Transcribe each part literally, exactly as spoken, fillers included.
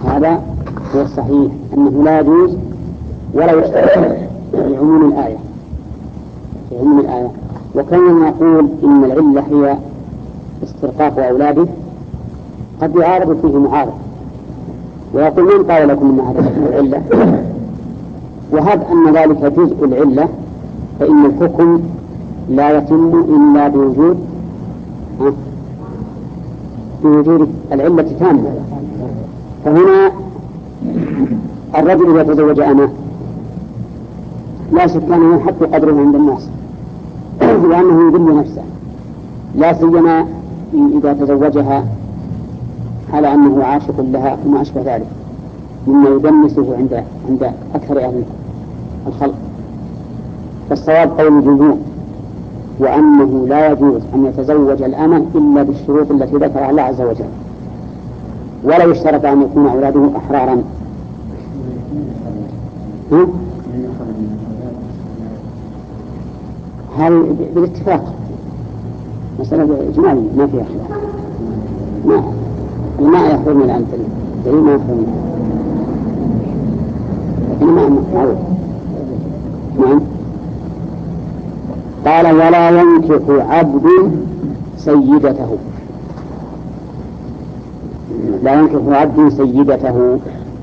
هذا هو الصحيح أنه لا يجوز ولا يشترط لعموم الآية في عموم الآية. وكان يقول إن العلة هي استرقاق أولاده قد يعارض فيه معارض ويقول من قال لكم أن هذا العلة، وهب أن ذلك جزء العلة فإن الحكم لا يتم إلا بوجود بوجود العلة تامة. فهنا الرجل إذا تزوج أمه لا شك أنه يحط قدره عند الناس لأنه يذل نفسه، لا سيما إذا تزوجها على أنه عاشق لها وما أشبه ذلك مما يدنسه عند عند أكثر أهل الخلق. فالصواب قول الجمهور وأنه لا يجوز أن يتزوج الأمة إلا بالشروط التي ذكرها الله عز وجل، ولا يشترط أن يكون أولاده أحرارا. هل بالاتفاق مسألة إجمالية ما فيها خلاف؟ ما الماء يحرم الآن دليل ما يحرم، لكن ما معروف. نعم. قال ولا ينكح عبد سيدته، لا ينكح عبد سيدته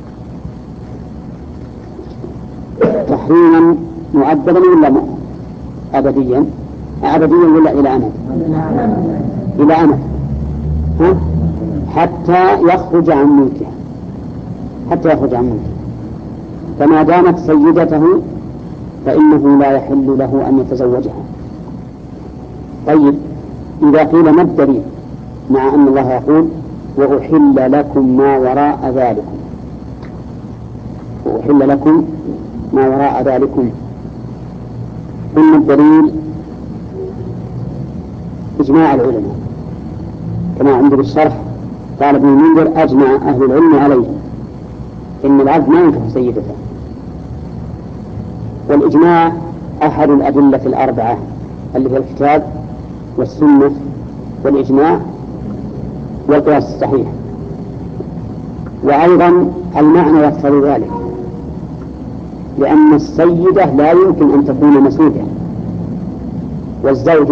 تحريما مؤبدا ولا أبديا؟ أبديا ولا إلى أمد؟ إلى أمد ها؟ حتى يخرج عن ملكه، حتى يخرج عن ملكه. فما دامت سيدته فإنه لا يحل له أن يتزوجها. طيب إذا قيل ما الدليل مع أن الله يقول وأحل لكم ما وراء ذلكم، وأحل لكم ما وراء ذلكم، قلنا الدليل إجماع العلماء كما عند بالشرح قال ابن المنذر أجمع أهل العلم عليه إن العبد ما ينكح سيدته. والإجماع أحد الأدلة الأربعة اللي هي الكتاب والسنة والإجماع والقياس الصحيح، وأيضا المعنى يقتضي ذلك، لأن السيدة لا يمكن أن تكون مسودة، والزوج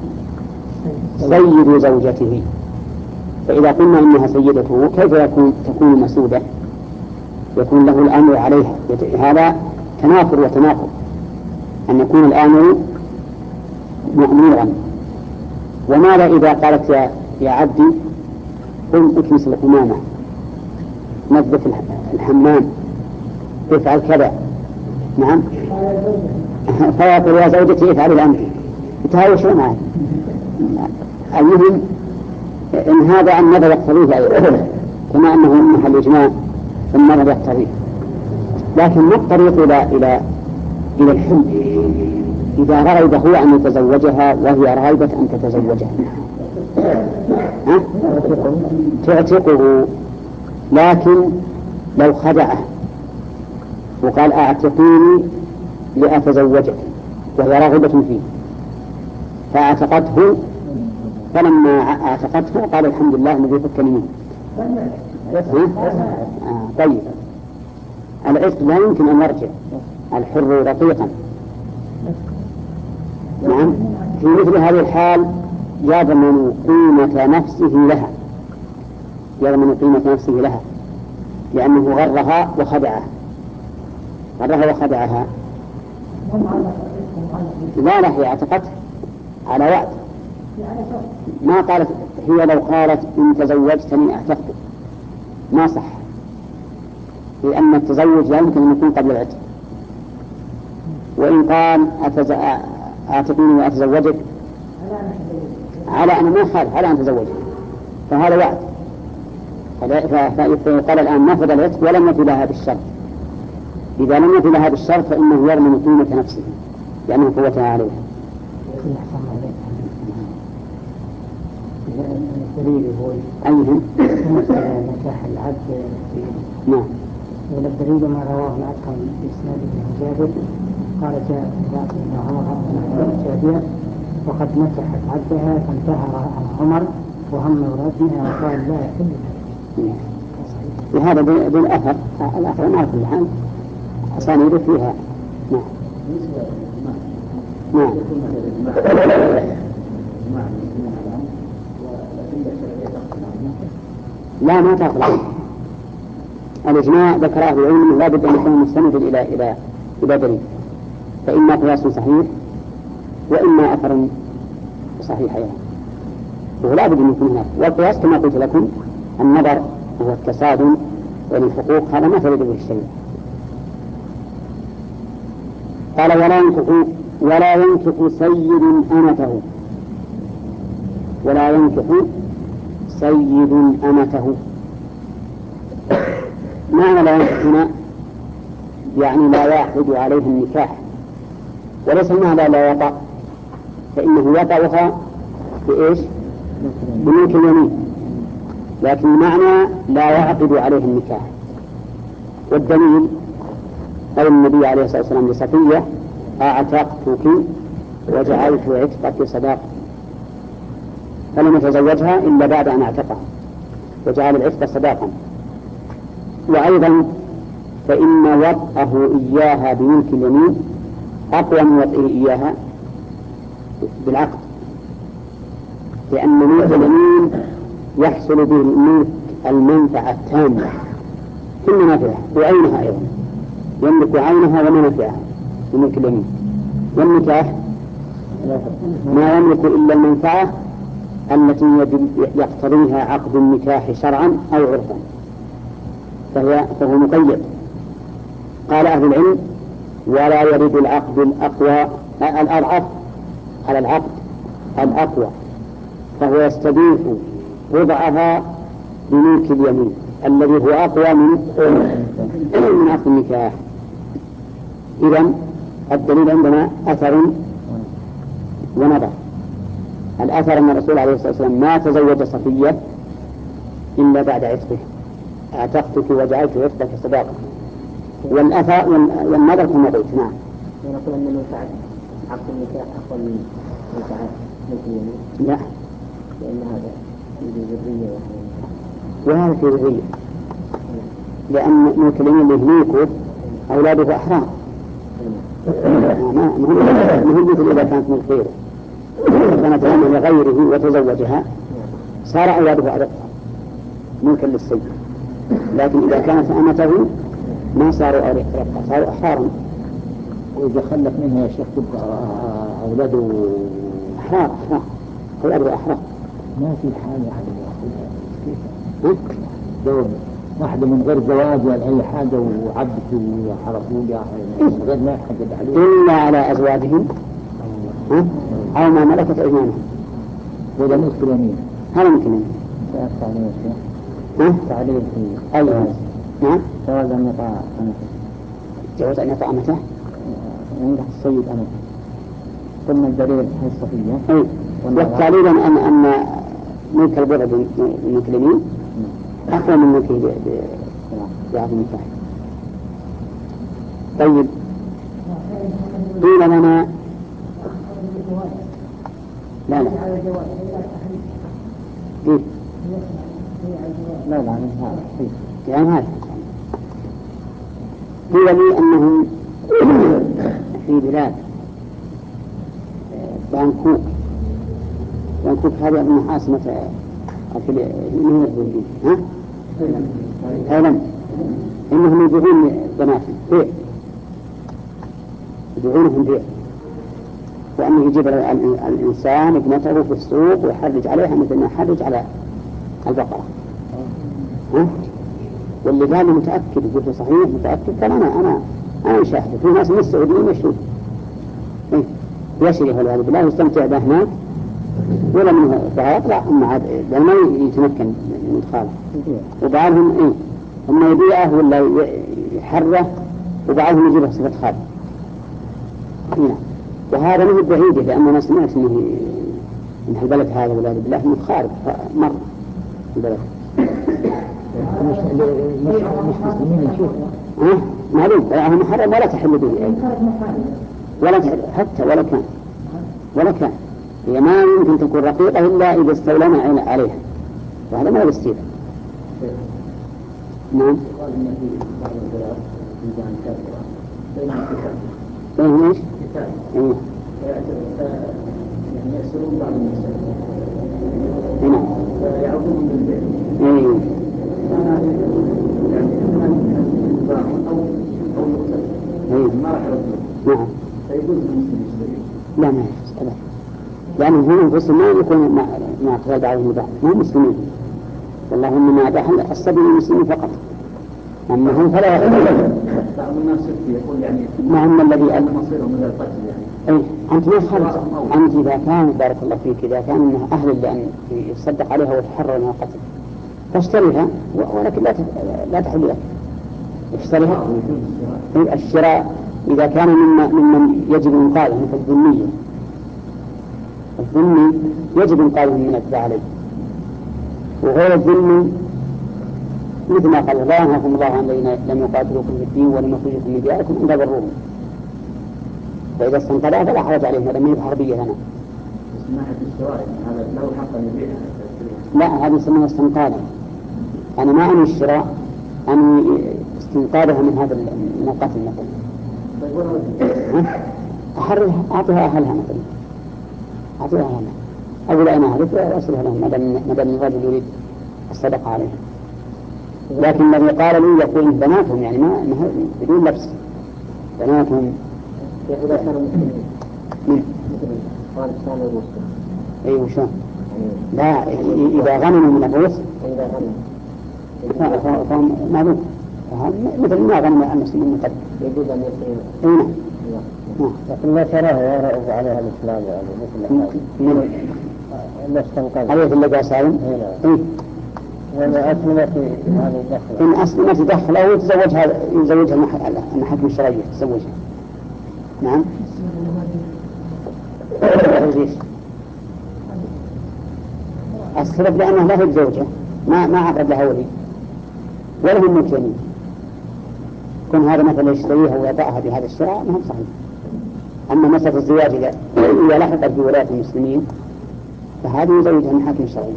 سيد زوجته، فإذا قلنا إنها سيدته كيف يكون تكون مسودة؟ يكون له الأمر عليها. هذا تنافر وتناقض أن يكون الآمر مأمورا. وماذا إذا قالت يا, يا عبدي قم اكنس القمامة، نظف الحمام، افعل كذا، نعم، فيقول يا زوجتي افعل الأمر، يتهاوشون معه. المهم إن هذا النظر يقتضيه كما أنه محل إجماع فالنظر يقتضيه، لكن ما الطريق إلى إلى إلى الحل إذا رغب هو أن يتزوجها وهي راغبة أن تتزوجها؟ ها؟ تعتقه، لكن لو خدعه وقال أعتقيني لأتزوجك وهي راغبة فيه فاعتقته، فلما اعتقته قال الحمد لله الذي فكني منه. آه طيب العتق لا يمكن أن يرجع الحر رقيقا. نعم. في مثل هذه الحال يضمن قيمة نفسه لها، يضمن قيمة نفسه لها لأنه غرها وخدعها، غرها وخدعها. لا لا هي اعتقته على وعد، ما قالت هي لو قالت إن تزوجتني اعتقت ما صح، لأن التزوج لا يمكن أن يكون قبل العتق. وإن قال أعتقني وأتزوجك على أن ما خالف على أن تزوجك فهذا وعد، فقال الآن نفذ العتق ولم يفي لها بالشرط. إذا لم يفي لها بالشرط فإنه يرمي قيمة نفسه لأنه قوتها عليها. الدليل هو أيهم نكاح العبد. نعم. والدليل ما رواه الأكثر بإسناد ابن جابر قال جاء ذات عمر جابر وقد نكحت عبدها فانتهر عمر وهم ردها وقال لا يحل. وهذا بالأثر الأثر ما في الحال أسانيده فيها. نعم نعم لا ما تأخذ عنه. الإجماع ذكر أهل العلم لا بد أن يكون مستند إلى إلى إلى دليل، فإما قياس صحيح وإما أثر صحيح يعني. ولا بد أن يكون هناك. والقياس كما قلت لكم النظر وهو التصادم بين الحقوق، هذا ما تريد به الشيء. قال ولا ينكح ولا ينكح سيد أمته، ولا ينكح سيد أمته. معنى لا ينكح هنا يعني لا يعقد عليه النكاح، وليس المعنى لا يقع، فإنه يقعها بإيش؟ بملك اليمين، لكن المعنى لا يعقد عليه النكاح. والدليل قول النبي عليه الصلاة والسلام لصفية أعتقتك وجعلت عتقك صداقة، فلم يتزوجها إلا بعد أن اعتقها وجعل العتق صداقا. وأيضا فإن وطئه إياها بملك اليمين أقوى من وطئه إياها بالعقد، لأن ملك اليمين يحصل به الملك المنفعة التامة في المنافعة وعينها أيضا، يملك عينها ومنافعها بملك اليمين. والنكاح ما يملك إلا المنفعة التي يقتضيها عقد النكاح شرعا أو عرفا، فهي فهو مقيد. قال أهل العلم ولا يرد العقد الأقوى الأضعف على العقد الأقوى، فهو يستضيف وضعها بملك اليمين الذي هو أقوى من من عقد النكاح. إذن الدليل عندنا أثر ونظر. الأثر أن الرسول عليه الصلاة والسلام ما تزوج صفية إلا بعد عتقه، اعتقتك وجعلت عتقك صداقة. والأثر والنظر كما قلت. نعم. ونقول أن منفعة عقد النكاح أقوى من منفعة ملك اليمين. لا، لأن هذا في ذرية وهذا في ذرية، لأن ملك اليمين يهلكه أولاده أحرار، ما هو مثل إذا كانت من غيره كانت من غيره وتزوجها صار أولاده أرقا ملكا للسيد، لكن إذا كانت أمته ما صاروا أرقا، صاروا أحرارا. وإذا خلف منها يا شيخ تبقى أولاده أحرار أحرار أولاده أحرار، ما في حال يعني يأخذها كيف؟ جواب واحدة من غير زواج ولا أي حاجة وعبت وحرقوا لها غير ما يحدد عليه إلا على أزواجهم أو ما ملكت أيمانهم. وإذا ملك اليمين هذا ممكن منه تعليل الشيخ تعليل في أيوة. نعم. جواز أن يطاع أمته، جواز أن يطاع أمته ينجح السيد أمته. ثم الدليل هي الصفية. أي. والتعليل أن أن ملك البر بملك اليمين أقوى من ملكه بعقد النكاح. طيب قيل لنا لا لا كيف؟ لا لا هذا يعني هذا قيل لي أنه في بلاد بانكوك، بانكوك هذه من عاصمة من الفلبين، ها؟ تايلاند، إنهم يبيعون بناتهم بيع، يبيعونهم بيع، وأنه يجيب الإنسان ابنته في السوق ويحرج عليها مثل ما يحرج على البقرة، ها؟ واللي قال متأكد يقول صحيح متأكد، قال أنا أنا أنا مشاهده في ناس من السعوديين يشوف إيه يشري والعياذ بالله يستمتع به هناك ولا منه فيطلع أما عاد لما يتمكن من إدخاله. وبعضهم إيه أما يبيعه ولا يحره، وبعضهم يجيبه صفة خالد. هنا وهذا مو بعيد، لأن أنا سمعت إنه من البلد هذا والعياذ بالله من خارج مر البلد. مش مش مش مسلمين نشوف ها معلوم هذا محرم ولا تحل به ولا تحل حتى ولا كان ولا كان هي ما يمكن تكون رقيقة إلا إذا استولنا عليها، وهذا ما يستير. نعم. قال إن في بعض البلاد بلدان كافرة بينهم كتاب. بينهم إيش؟ كتاب. إيه. يعني يأسرون بعض النساء. نعم. فيعودون بالبيت. إيه. يعني إما يتباعون أو أو يقتلون. ما راح يردون. نعم. فيجوز للمسلم يشتري. لا ما يجوز أبدا. لأنه هم أنفسهم ما يكون مع مع قتال بعضهم بعض، ما هم مسلمين. والله إنما أباح السبيل للمسلمين فقط. أما هم فلا يقتلون. بعض الناس يقول يعني ما هم الذي أن مصيرهم إلى القتل يعني. أي أنت ما خرج. أنت إذا كان بارك الله فيك إذا كان أنها أهل لأن يصدق عليها وتحرر من القتل فاشتريها، ولكن لا لا تحل لك. اشتريها. الشراء إذا كان ممن ممن يجب إنقاذه مثل الذمية. الذمي يجب إنقاذه من الاتباع عليه. وغير الذمي مثل ما قال لا ينهاكم الله عن الذين لم يقاتلوكم في الدين ولم يخرجوكم من دياركم إن تبروهم. فإذا استنقذها فلا حرج عليهم، هذا ما هي حربية لنا. بس ناحية الشراء هذا له حق أن يبيعها. لا هذه يسمونها استنقاذا. أنا ما أني الشراء، أني استنقاذها من هذا من القتل مثلا. أحررها أعطيها أهلها مثلا. أعطيها أهلها. أقول أنا هذه وأصلها لهم ما دام الرجل يريد الصدقة عليها. لكن الذي قال لي يقول بناتهم يعني ما بدون لبس بناتهم. إذا كانوا مسلمين. من؟ قال الثاني المسلم. أي وشون؟ لا إذا غنموا من الروس. إذا غنموا. فهم معلوم. مثل ما غنم المسلمين من قبل. يجوز أن يصير. نعم. نعم. لكن ما شراه يعرف عليها الإسلام يعني مثل هذا. ما استنقذ. عليه اللي قال سالم. إيه. وأنا أسلمت هذه دخلة. إن أسلمت دخلة وتزوجها يزوجها المحاكم الشرعية تزوجها. نعم. السبب لأنه لا هي زوجة ما ما عقد لها ولي ولا هم ممكنين. كون هذا مثلا يشتريها ويضعها بهذا الشراء ما هو صحيح. أما مسألة الزواج إذا إذا لحقت بولاة المسلمين فهذه يزوجها المحاكم الشرعية.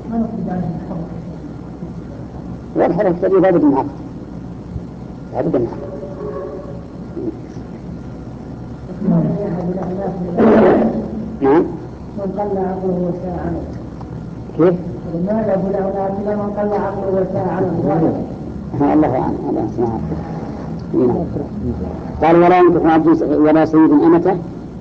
والحرة الشرعية لا بد من عقد. لا بد من عقد. نعم. من قل عقله وساء عمله. كيف؟ ما له له إلا من قل عقله وساء عمله. ها الله أعلم. الله سبحانه. قال ولا ينكح عبد ولا سيد أمته.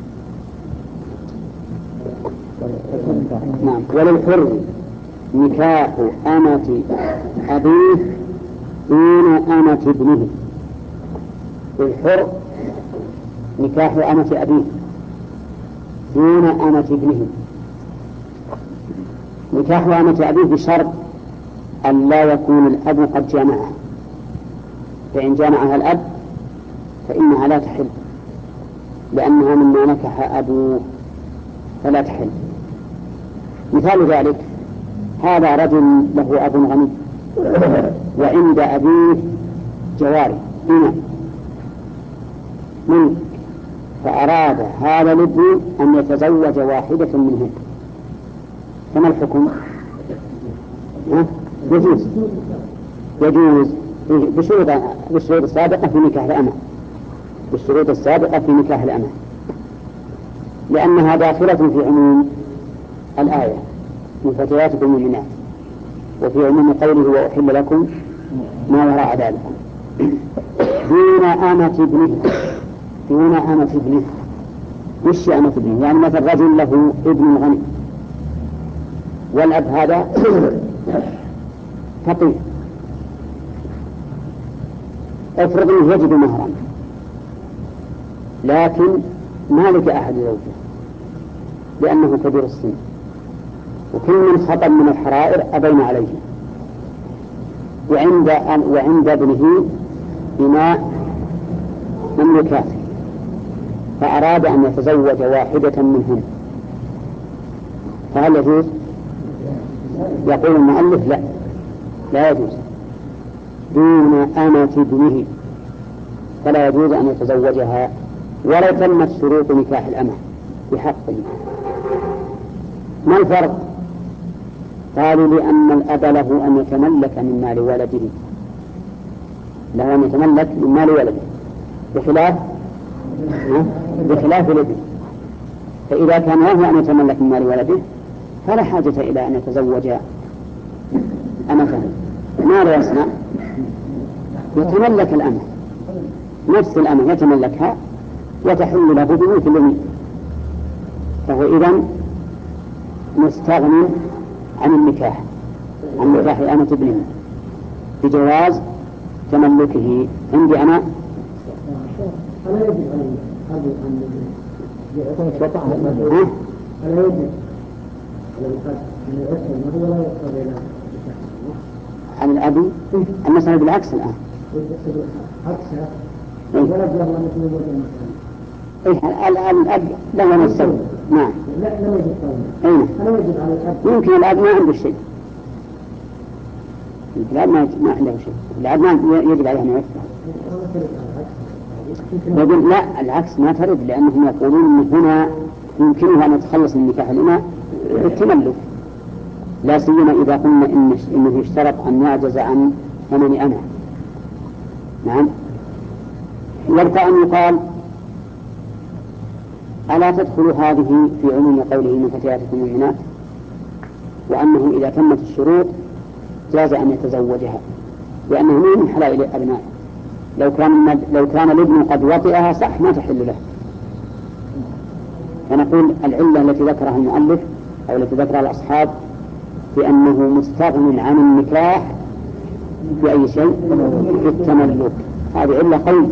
نعم. وللحر نكاح أمة أبيه دون أمة ابنه. للحر نكاح أمة أبيه دون أمة ابنه. نكاح أمة أبيه بشرط أن لا يكون الأب قد جامعها، فإن جامعها الأب فإنها لا تحل لأنها مما نكح أبوه فلا تحل. مثال ذلك هذا رجل له أب غني وعند أبيه جواري هنا منه، فأراد هذا الابن أن يتزوج واحدة منهن، فما الحكم؟ يجوز يجوز بشروط بالشروط السابقة في نكاح الأمة بالشروط السابقة في نكاح الأمة لأنها داخلة في عموم الآية من فتياتكم المؤمنات وفي عموم قوله وأحل لكم ما وراء ذلك دون أمة ابنه. دون أمة ابنه وش أمة ابنه؟ يعني مثل رجل له ابن غني والأب هذا فقير، افرض انه يجد مهرا لكن مالك أحد زوجه لأنه كبير السن وكل من خطب من الحرائر أبين عليه، وعند وعند ابنه إماء مملكات فأراد أن يتزوج واحدة منهن، فهل يجوز؟ يقول المؤلف لا لا يجوز دون أمة ابنه، فلا يجوز أن يتزوجها ولو تمت شروط نكاح الأمة بحقه. ما الفرق؟ قالوا لأن الأب له أن يتملك من مال ولده له أن يتملك من مال ولده بخلاف بخلاف الابن. فإذا كان له أن يتملك من مال ولده فلا حاجة إلى أن يتزوج أمته. ماذا يصنع؟ يتملك الأمة، نفس الأمة يتملكها وتحل له بملك اليمين، فهو إذن مستغني عن النكاح، عن نكاح أمة ابنه بجواز تملكه. عندي أنا ألا يجب أن أبي أن يكون شطعه المدعو؟ ألا يجب على الأب أن يؤثر ما هو لا يقتضي له عن الأب؟ المسألة بالعكس الآن. عكسها الولد له أن يتزوج مثلا. إيه الآن الأب له أن يتزوج. نعم. لا لا يجب قوله. أين؟ ألا يجب على الأب. يمكن الأب ما عنده شيء. الأب ما ما عنده شيء. الأب ما يجب عليه أن يوفر. يقول لا العكس ما ترد، لأنهم يقولون أن هنا يمكنه أن يتخلص من نكاح الإماء بالتملك، لا سيما إذا قلنا إن إنه يشترط أن يعجز عن ثمن أمة. نعم. يبقى أن يقال ألا تدخل هذه في عموم قوله من فتياتكم المؤمنات، وأنه إذا تمت الشروط جاز أن يتزوجها، لأنه من حلال أبنائه. لو كان لو كان الابن قد وطئها صح ما تحل له. فنقول العلة التي ذكرها المؤلف أو التي ذكرها الأصحاب بأنه مستغن عن النكاح بأي شيء بالتملك، هذه علة قوية.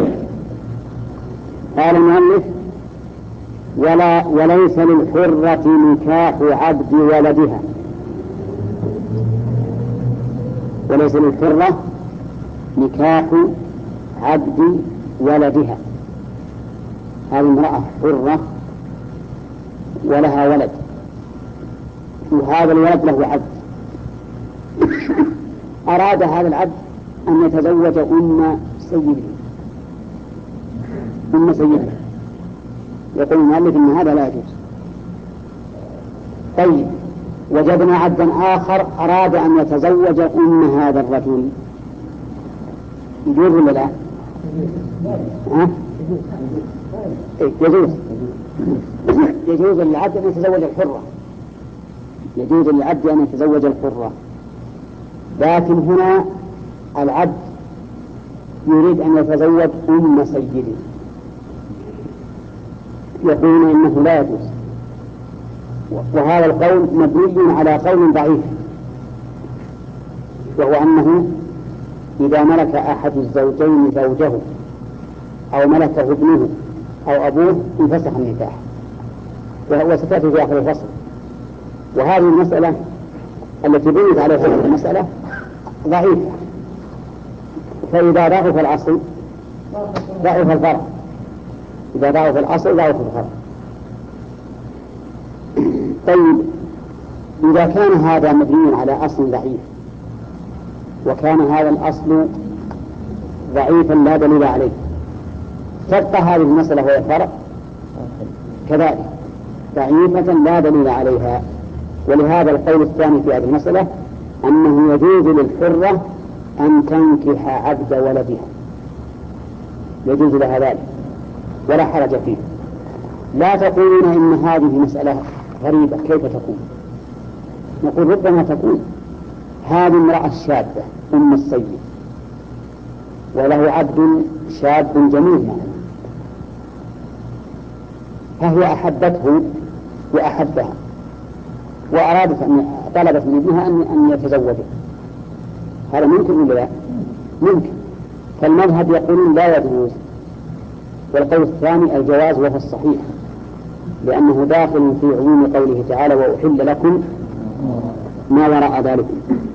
قال المؤلف ولا وليس للحرة نكاح عبد ولدها، وليس للحرة نكاح عبد ولدها. هذه امرأة حرة ولها ولد، وهذا الولد له عبد، أراد هذا العبد أن يتزوج أم سيده أم سيده يقول المؤلف إن هذا لا يجوز. طيب وجدنا عبدا آخر أراد أن يتزوج أم هذا الرجل، يجوز ولا لا؟ ها؟ يجوز. يجوز للعبد أن يتزوج الحرة، يجوز للعبد أن يتزوج الحرة، لكن هنا العبد يريد أن يتزوج أم سيده، يقولون إنه لا يجوز. وهذا القول مبني على قول ضعيف، وهو أنه إذا ملك أحد الزوجين زوجه أو ملكه ابنه أو أبوه انفسخ النكاح، وهو ستأتي في آخر الفصل. وهذه المسألة التي بنيت عليها هذه المسألة ضعيفة، فإذا ضعف الأصل ضعف الفرع، إذا ضعف الأصل ضعف الفرع. طيب إذا كان هذا مبني على أصل ضعيف، وكان هذا الأصل ضعيفا لا دليل عليه، تبقى هذه المسألة وهي فرع كذلك ضعيفة لا دليل عليها. ولهذا القول الثاني في هذه المسألة أنه يجوز للحرة أن تنكح عبد ولدها، يجوز لها ذلك ولا حرج فيه. لا تقولون إن هذه مسألة غريبة، كيف تكون؟ نقول ربما تكون. هذه امرأة شابة أم السيد وله عبد شاب جميل معه، فهي أحبته وأحبها وأرادت أن طلبت من ابنها أن أن يتزوجه، هذا ممكن ولا لا؟ ممكن. فالمذهب يقولون لا يجوز، والقول الثاني الجواز وهو الصحيح، لأنه داخل في عموم قوله تعالى وأحل لكم ما وراء ذلك.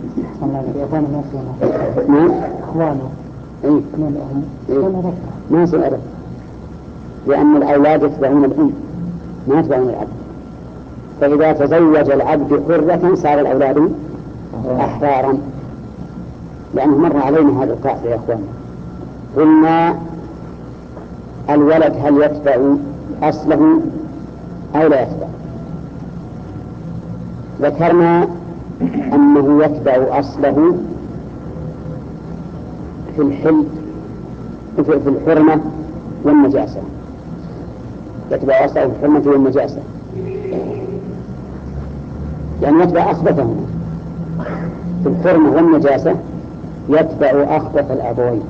نعم إخوانه إيه؟ من الأم ما سأل، لأن الأولاد يتبعون الأم ما يتبعون العبد، فإذا تزوج العبد حرة صار الأولاد أحرارا، لأنه مر علينا هذا القاعدة يا أخوان. قلنا الولد هل يتبع أصله أو لا يتبع؟ ذكرنا أنه يتبع أصله في في الحل في الحرمة والنجاسة، يتبع وصفه في الحرمة والنجاسة، يعني يتبع أخبثهما في الحرمة والنجاسة، يتبع أخبث الأبوين.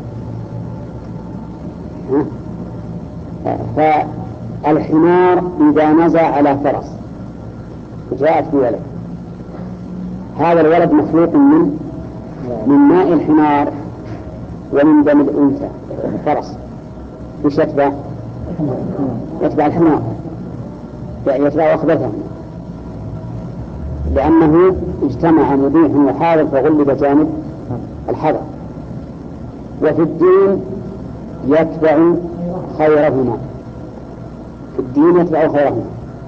فالحمار إذا نزع على فرس جاءت بولد، هذا الولد مخلوق من من ماء الحمار ومن دم الأنثى فرس، وش يتبع؟ يتبع الحمار، يعني يتبع أخبثهم، لأنه اجتمع مبيح وحاضر فغلب جانب الحظر. وفي الدين يتبع خيرهما، في الدين يتبع خيرهما.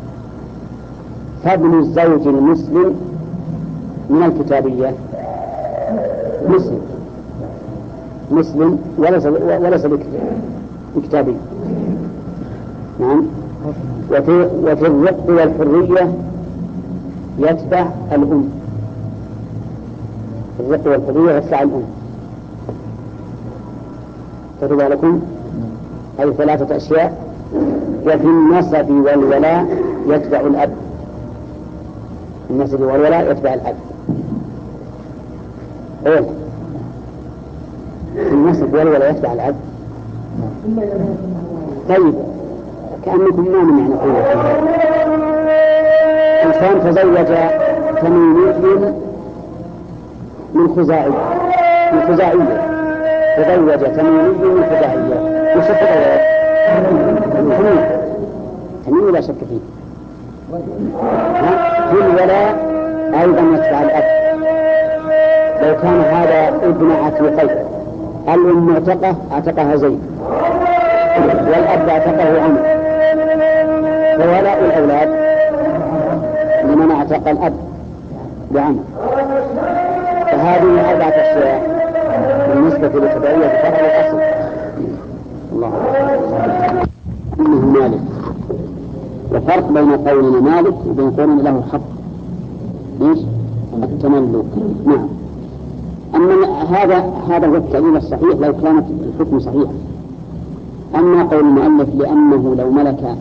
فابن الزوج المسلم من الكتابية مسلم مسلم وليس وليس بكتابي. نعم. وفي وفي الرق والحرية يتبع الأم، الرق والحرية يتبع الأم. تتبع لكم أي ثلاثة أشياء. وفي النسب والولاء يتبع الأب، النسب والولاء يتبع الأب. أول النسب والولاء يتبع الأب. طيب كأنكم ما من يعني قوة. إنسان تزوج تميمي من خزاعي من خزاعية، تزوج تميمي من خزاعية، وش تزوج؟ تميم تميم لا شك فيه. في الولاء أيضا يتبع الأب. لو كان هذا ابن عتيقين، الأم معتقة اعتقها زيد والأب اعتقه عمرو، فولاء الأولاد لمن اعتق الأب بعمرو. فهذه أربعة أشياء بالنسبة للتبعية فرع الأصل. الله إنه مالك، وفرق بين قولنا مالك وبين قولنا له حق. ليش؟ التملك. نعم. أما هذا هذا هو التعليل الصحيح لو كانت الحكم صحيح. أما قول المؤلف لأنه لو ملك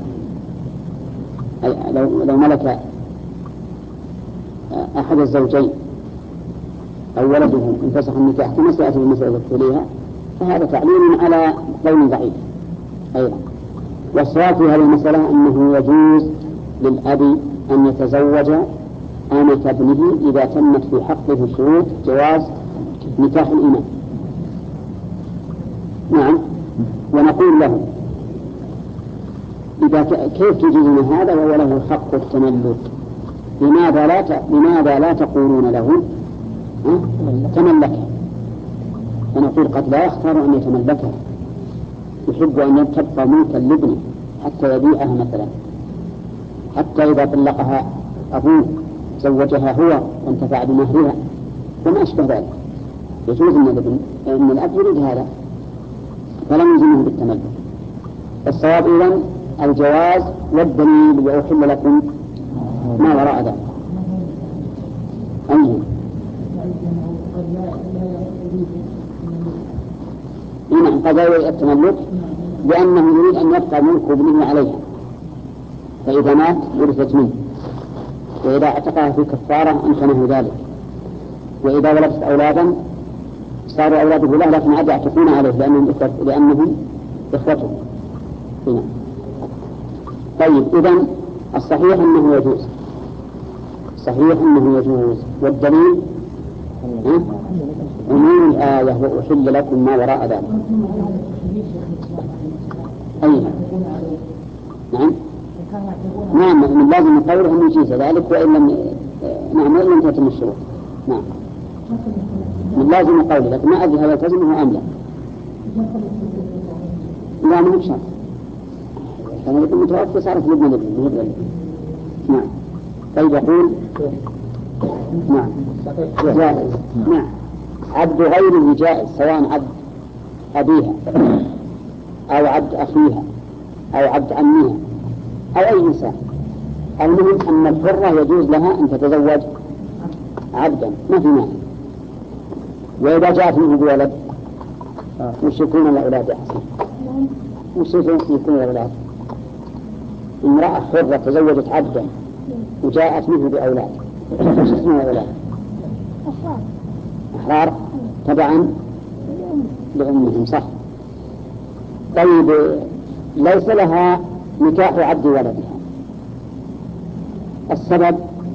لو لو ملك أحد الزوجين أو ولده انفسخ النكاح كما سيأتي المسألة التالية، فهذا تعليل على قول ضعيف أيضا. والصواب في هذه المسألة أنه يجوز للأب أن يتزوج آمة ابنه إذا تمت في حقه شروط جواز نكاح الإمام. نعم. ونقول له إذا كيف تجيزون هذا وهو له حق التملك؟ لماذا لا ت... لماذا لا تقولون له تملكها؟ فنقول قد لا يختار أن يتملكها، يحب أن تبقى ملكا لابنه حتى يبيعها مثلا، حتى إذا طلقها أبوه زوجها هو وانتفع بمهرها وما أشبه ذلك. يجوز أن الابن أن الأب يريد هذا فلم يلزمه بالتملك. الصواب إذن الجواز والدليل وأحل لكم ما وراء ذلك. أنه نعم قضايا التملك لأنه يريد أن يبقى ملك ابنه عليها، فإذا مات ورثت منه، وإذا اعتقها في كفارة أمكنه ذلك، وإذا ولدت أولادا صاروا أولاده له لكن عاد يعتقون عليه لأنهم إخوة لأنهم إخوته. هنا. طيب إذن الصحيح أنه يجوز، صحيح أنه يجوز. والدليل عموم الآية وأحل لكم ما وراء ذلك. أي نعم نعم من لازم قوله أن يجيز ذلك وإن لم نعم وإن لم تتم الشروط. نعم من لازم قوله، لكن ما أدري هل يلتزمه أم لا. لا مو بشرط، كان يكون متوفي صارت لابن الابن. نعم. طيب يقول نعم جائز. نعم عبد غيره جائز، سواء عبد أبيها أو عبد أخيها أو عبد عمها أو أي إنسان. المهم أن الحرة يجوز لها أن تتزوج عبدا ما في مانع. وإذا جاءت منه بولد وش يكون الأولاد يا حسن؟ وش يكون الأولاد؟ امرأة حرة تزوجت عبدا وجاءت منه بأولاد، وش اسمه الأولاد؟ أحرار تبعا لأمهم، صح. طيب ليس لها نكاح عبد ولدها، السبب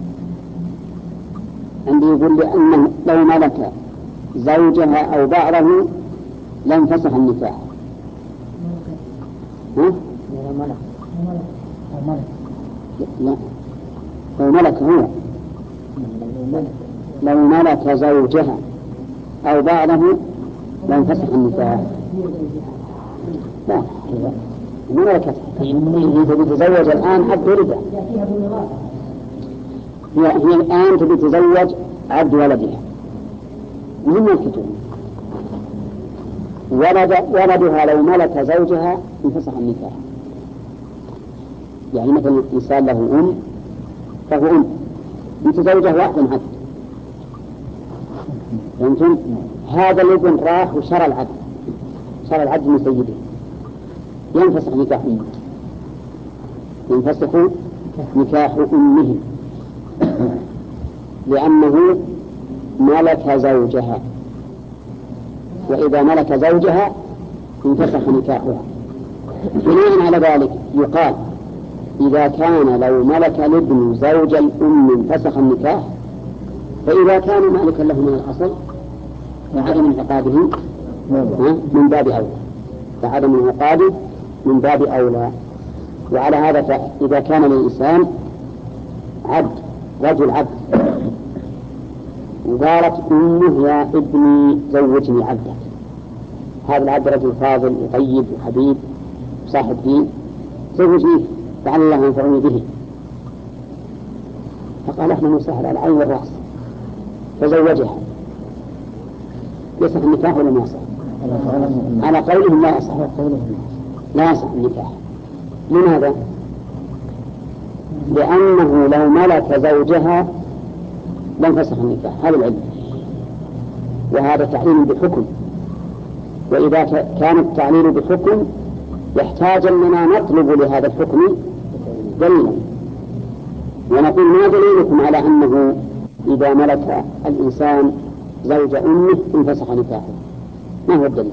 عندي يقول لي أنه لو ملك زوجها أو بعضه لانفسخ النكاح. ها؟ لا، لو ملك هو لو ملك زوجها أو بعضه لانفسخ النكاح. لا، ملكته هي تتزوج الآن عبد ولدها، هي هي الآن تبي تتزوج عبد ولدها، مهم ملكته. ولد ولدها لو ملك زوجها انفسخ النكاح. يعني مثلا إنسان له أم فهو أم يتزوجه واحد عبد، فهمتم؟ هذا الابن راح وشرى العبد، شرى العبد من سيده، ينفسخ نكاح أمه، ينفسخ نكاح أمه لأنه ملك زوجها، وإذا ملك زوجها انفسخ نكاحها. بناء على ذلك يقال إذا كان لو ملك الابن زوج الأم انفسخ النكاح، فإذا كان مالكا له من الأصل فعدم انعقاده من باب أولى، فعدم انعقاده من باب أولى. وعلى هذا فإذا كان للإنسان عبد، رجل عبد، وقالت أمه يا ابني زوجني عبدك، هذا العبد رجل فاضل وطيب وحبيب صاحب دين، زوجني لعل الله ينفعني به، فقال احنا نسهل على العين والرأس فزوجها، يصح النكاح ولا ما يصح؟ على قولهم لا يصح، لا يصح النكاح. لماذا؟ لأنه لو ملك زوجها لانفسخ النكاح، هذا العلم، وهذا تعليل بحكم، وإذا كان التعليل بحكم يحتاج أننا نطلب لهذا الحكم دليلا، ونقول ما دليلكم على أنه إذا ملك الإنسان زوج أمه انفسخ نكاحه؟ ما هو الدليل؟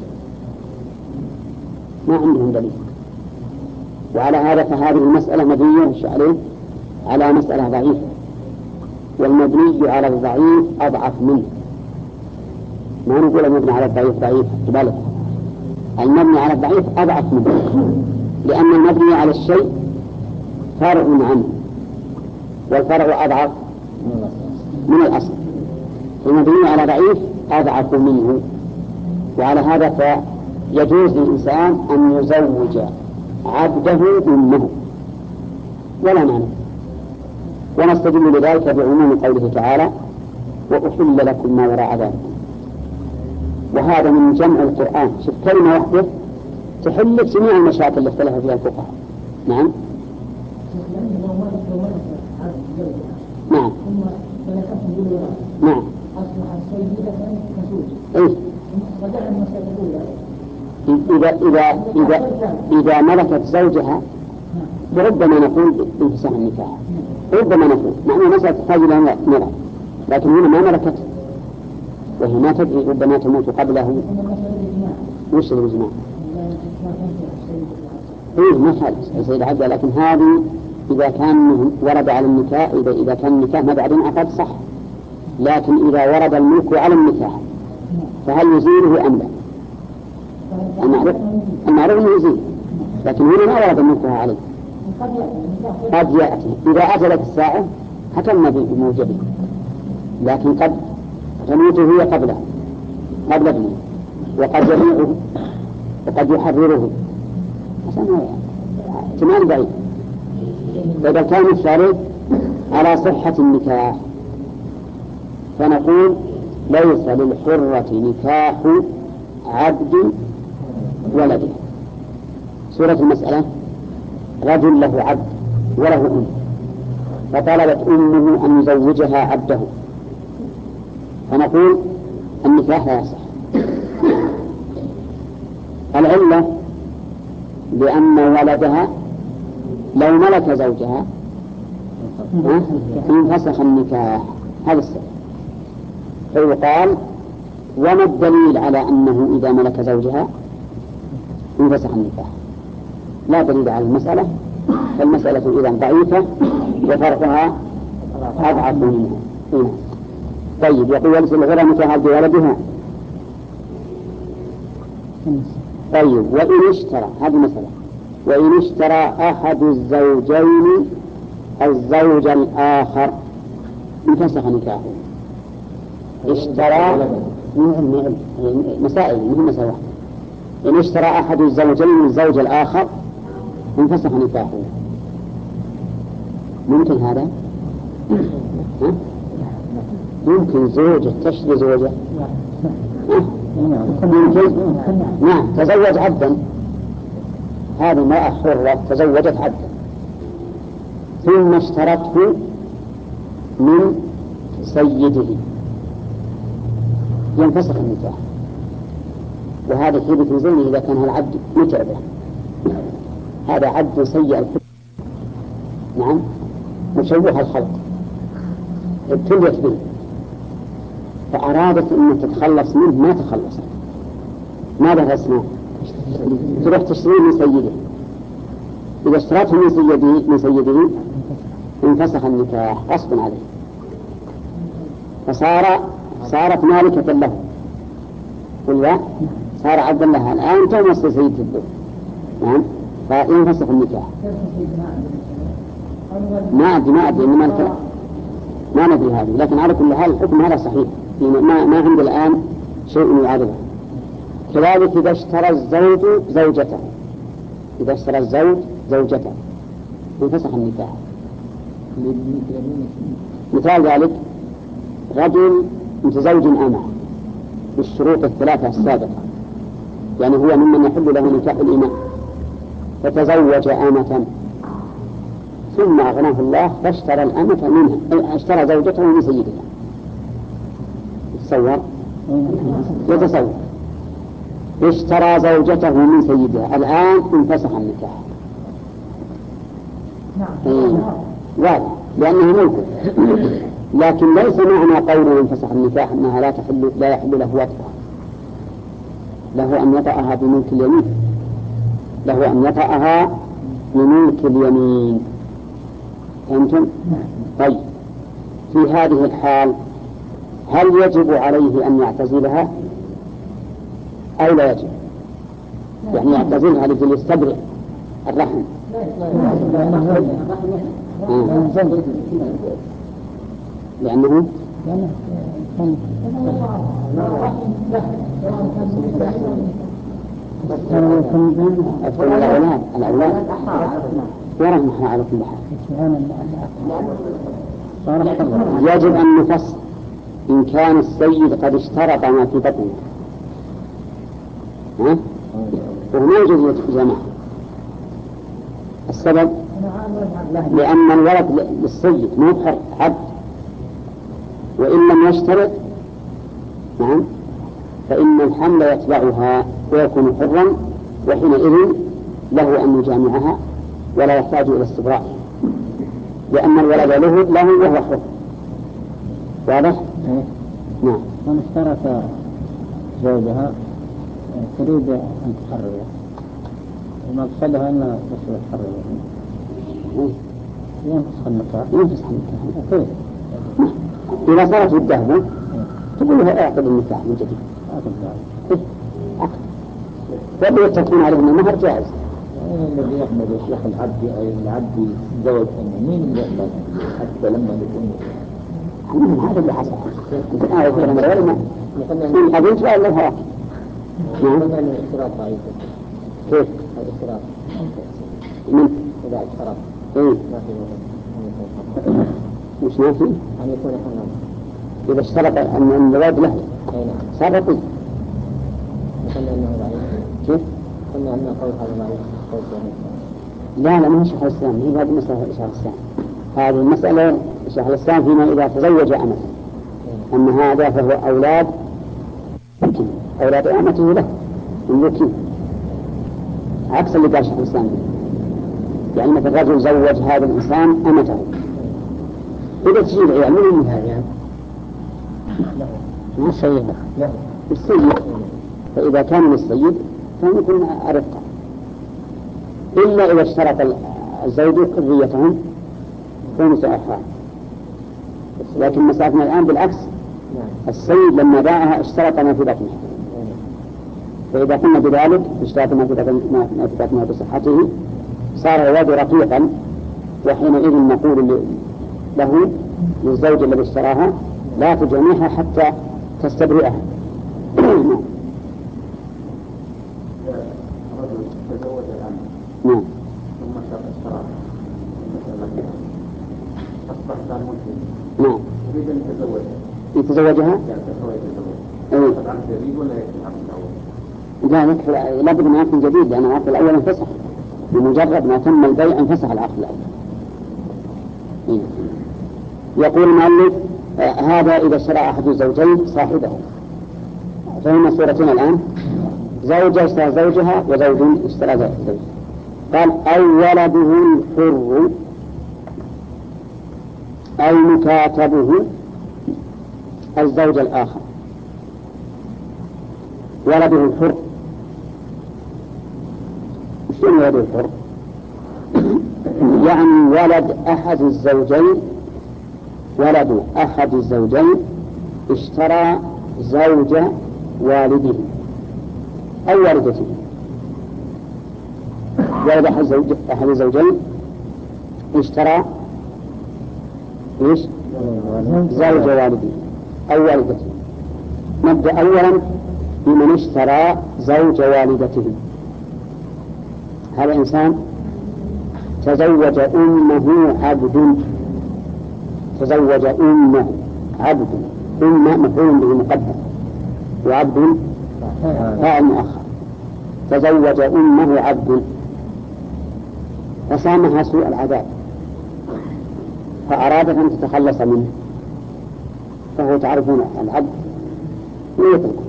ما عندهم دليل. وعلى هذا فهذه المسألة مبنية عليه على مسألة ضعيفة، والمبني على الضعيف أضعف منه. ما نقول المبني على الضعيف ضعيف، بل المبني على الضعيف أضعف منه، لأن المبني على الشيء فرع عنه، والفرع أضعف من الأصل، المبني على ضعيف أضعف منه. وعلى هذا فيجوز للإنسان أن يزوج عبده أمه ولا مانع. ونستدل لذلك بعموم قوله تعالى وأحل لكم ما وراء ذلك، وهذا من جمع القرآن. شوف كلمة واحدة تحل جميع المشاكل اللي اختلف فيها الفقهاء. نعم نعم نعم إيه؟ إذا إذا إذا إذا ملكت زوجها ربما نقول انفساخ النكاح، ربما نقول معنى مسألة تحتاج إلى نظر، لكن هنا ما ملكت وهي ما تدري، ربما تموت قبله. وش الإجماع؟ إيه ما خالص يا سيد عبد، لكن هذه إذا كان ورد على النكاح، إذا إذا كان النكاح ما بعدين عقد صح، لكن إذا ورد الملك على النكاح فهل يزيله أم لا؟ المعروف المعروف أنه يزيل، لكن هنا ما ورد الملك عليه. قد يأتي إذا أجلت الساعة حكمنا بموجبه، لكن قد تموت هي قبله قبل ابنه، وقد يبيعه وقد يحرره، احتمال بعيد. فإذا كان الشرط على صحة النكاح فنقول ليس للحرة نكاح عبد ولده. سورة المسألة رجل له عبد وله أم، فطلبت أمه أن يزوجها عبده، فنقول النكاح لا يصح. العلة لأن ولدها لو ملك زوجها انفسخ النكاح، هذا السبب. فيقال وما الدليل على أنه إذا ملك زوجها انفسخ النكاح؟ لا دليل على المسألة، فالمسألة إذا ضعيفة وفرقها أضعف منها. هنا. طيب يقول وليس الغرى متهاب بولدها. طيب وإن اشترى، هذه مسألة، وإن اشترى أحد الزوجين الزوج الآخر انفسخ نكاحه. اشترى مسائل مهمة سواء. إن اشترى أحد الزوجين الزوج الآخر انفسخ نكاحه. ممكن هذا؟ ها؟ يمكن زوجة تشتري زوجة؟ يمكن؟ نعم. تزوج عبدا، هذه امرأة حرة تزوجت عبدا ثم اشترته من سيده، ينفسخ النكاح. وهذا ثبت زين إذا كان هذا العبد متعبه، هذا عبد سيء الخلق، نعم، مشوه الخلق، ابتليت به، فأرادت أن تتخلص منه ما تخلصت. ماذا تصنع؟ تروح تشتريه من سيده. إذا اشترته من سيده من سيده انفسخ النكاح غصبا عليه، فصار صارت مالكة له، ولا صار عبدا لها الآن تمس سيد الدور، نعم، فينفسخ النكاح. ما أدري ما أدري إنما الكلام ما ندري هذه، لكن على كل حال الحكم هذا صحيح، ما ما عند الآن شيء يعارضه. كذلك إذا اشترى الزوج زوجته، إذا اشترى الزوج زوجته انفسخ النكاح. مثال ذلك رجل متزوج أمة بالشروط الثلاثة السابقة، يعني هو ممن يحل له نكاح الإماء، فتزوج أمة ثم أغناه الله فاشترى الأمة منها، اشترى زوجته من سيدها. يتصور؟ يتصور اشترى زوجته من سيدها، الآن انفسخ النكاح. نعم. واضح، لأنه ملك. لكن ليس معنى قوله انفسخ النكاح أنها لا تحل لا يحل له وطئها، له أن يطأها بملك اليمين، له أن يطأها بملك اليمين. فهمتم؟ طيب في هذه الحال هل يجب عليه أن يعتزلها أو لا يجب؟ يعني يعتزلها لكي يستبرئ الرحم. لأنه الأولاد الأولاد ورحمة على كل حال. يجب أن نفصل إن كان السيد قد اشترط ما في بطنه، ها؟ وهو ما يجوز جماعة. السبب لأن الولد للسيد مو حر عبد، وإن لم يشترط نعم فإن الحمل يتبعها ويكون حرا، وحينئذ له أن يجامعها ولا يحتاج إلى استبراء، لأن الولد له له وهو حر. واضح؟ نعم. من اشترط زوجها تريد أن تحرر، ومقصدها أن تصبح حرة، ينفسخ النكاح. ينفسخ النكاح. إذا صارت الدهب تقول لها اعقد النكاح من جديد. عقد. عقد. وبي تكون عليه المهر جائز. الذي يقبل الشيخ العبد أو العبد زوج مين يقبل حتى لما يكون من هذا اللي حصل. أنا أقول لهم العلماء من قبلت ولا لها. نعم. الاشتراط ضعيف. كيف؟ الاشتراط. من؟ إذا اشترط. إيه. ما في مش نافي؟ أن يكون حرام. إذا اشترط أن الولد له. أي نعم. صار رقيق. قلنا أنه ضعيف. كيف؟ قلنا أنه قول هذا ضعيف. لا لا ما هي شيخ الإسلام، هي هذه مسألة شيخ الإسلام. هذه المسألة شيخ الإسلام فيما إذا تزوج أمته، أما هذا فهو أولاد أولاد أمته له مملوكين. عكس اللي قال شيخ الإسلام. يعني مثل رجل زوج هذا الإنسان أمته، إذا تجيب عيال من من هذا؟ ما السيد السيد، فإذا كان من السيد فهم يكون أرقى، إلا إذا اشترط الزوج قضيتهم فهم سأخوان. لكن مسألتنا الآن بالعكس، السيد لما باعها اشترط ما في بطنها، فإذا قلنا بذلك اشترط ما في بطنها بصحته صار الولد رقيقا، وحينئذ نقول له للزوج الذي اشتراها لا تجمعها حتى تستبرئها. رجل تزوج الآن نعم ثم اشتراها أصبح صار مسلم نعم يريد أن يتزوجها يتزوجها؟ يتزوجها طبعا جديد ولا يكفي العقد الأول؟ لا يكفي، لابد من عقد جديد، لأن العقد الأول انفسخ، بمجرد ما تم البيع انفسخ العقد الأول. يقول المؤلف آه هذا إذا اشترى أحد الزوجين صاحبه، فهنا صورتين الآن، زوجة اشترى زوجها وزوج اشترى زوجها. قال أو ولده الحر أو مكاتبه الزوج الآخر. ولده الحر، شنو ولده الحر؟ يعني ولد أحد الزوجين، ولد أحد الزوجين اشترى زوج والده أو والدته. ولد أحد الزوج أحد الزوجين اشترى إيش؟ زوج والده أو والدته. نبدأ أولا بمن اشترى زوج والدته. هذا إنسان تزوج أمه عبد، تزوج أمه عبد، أمه مفعول به مقدم، وعبد فاعل مؤخر. تزوج أمه عبد فسامها سوء العذاب، فأرادت أن تتخلص منه، فهو تعرفون العبد ويتركه.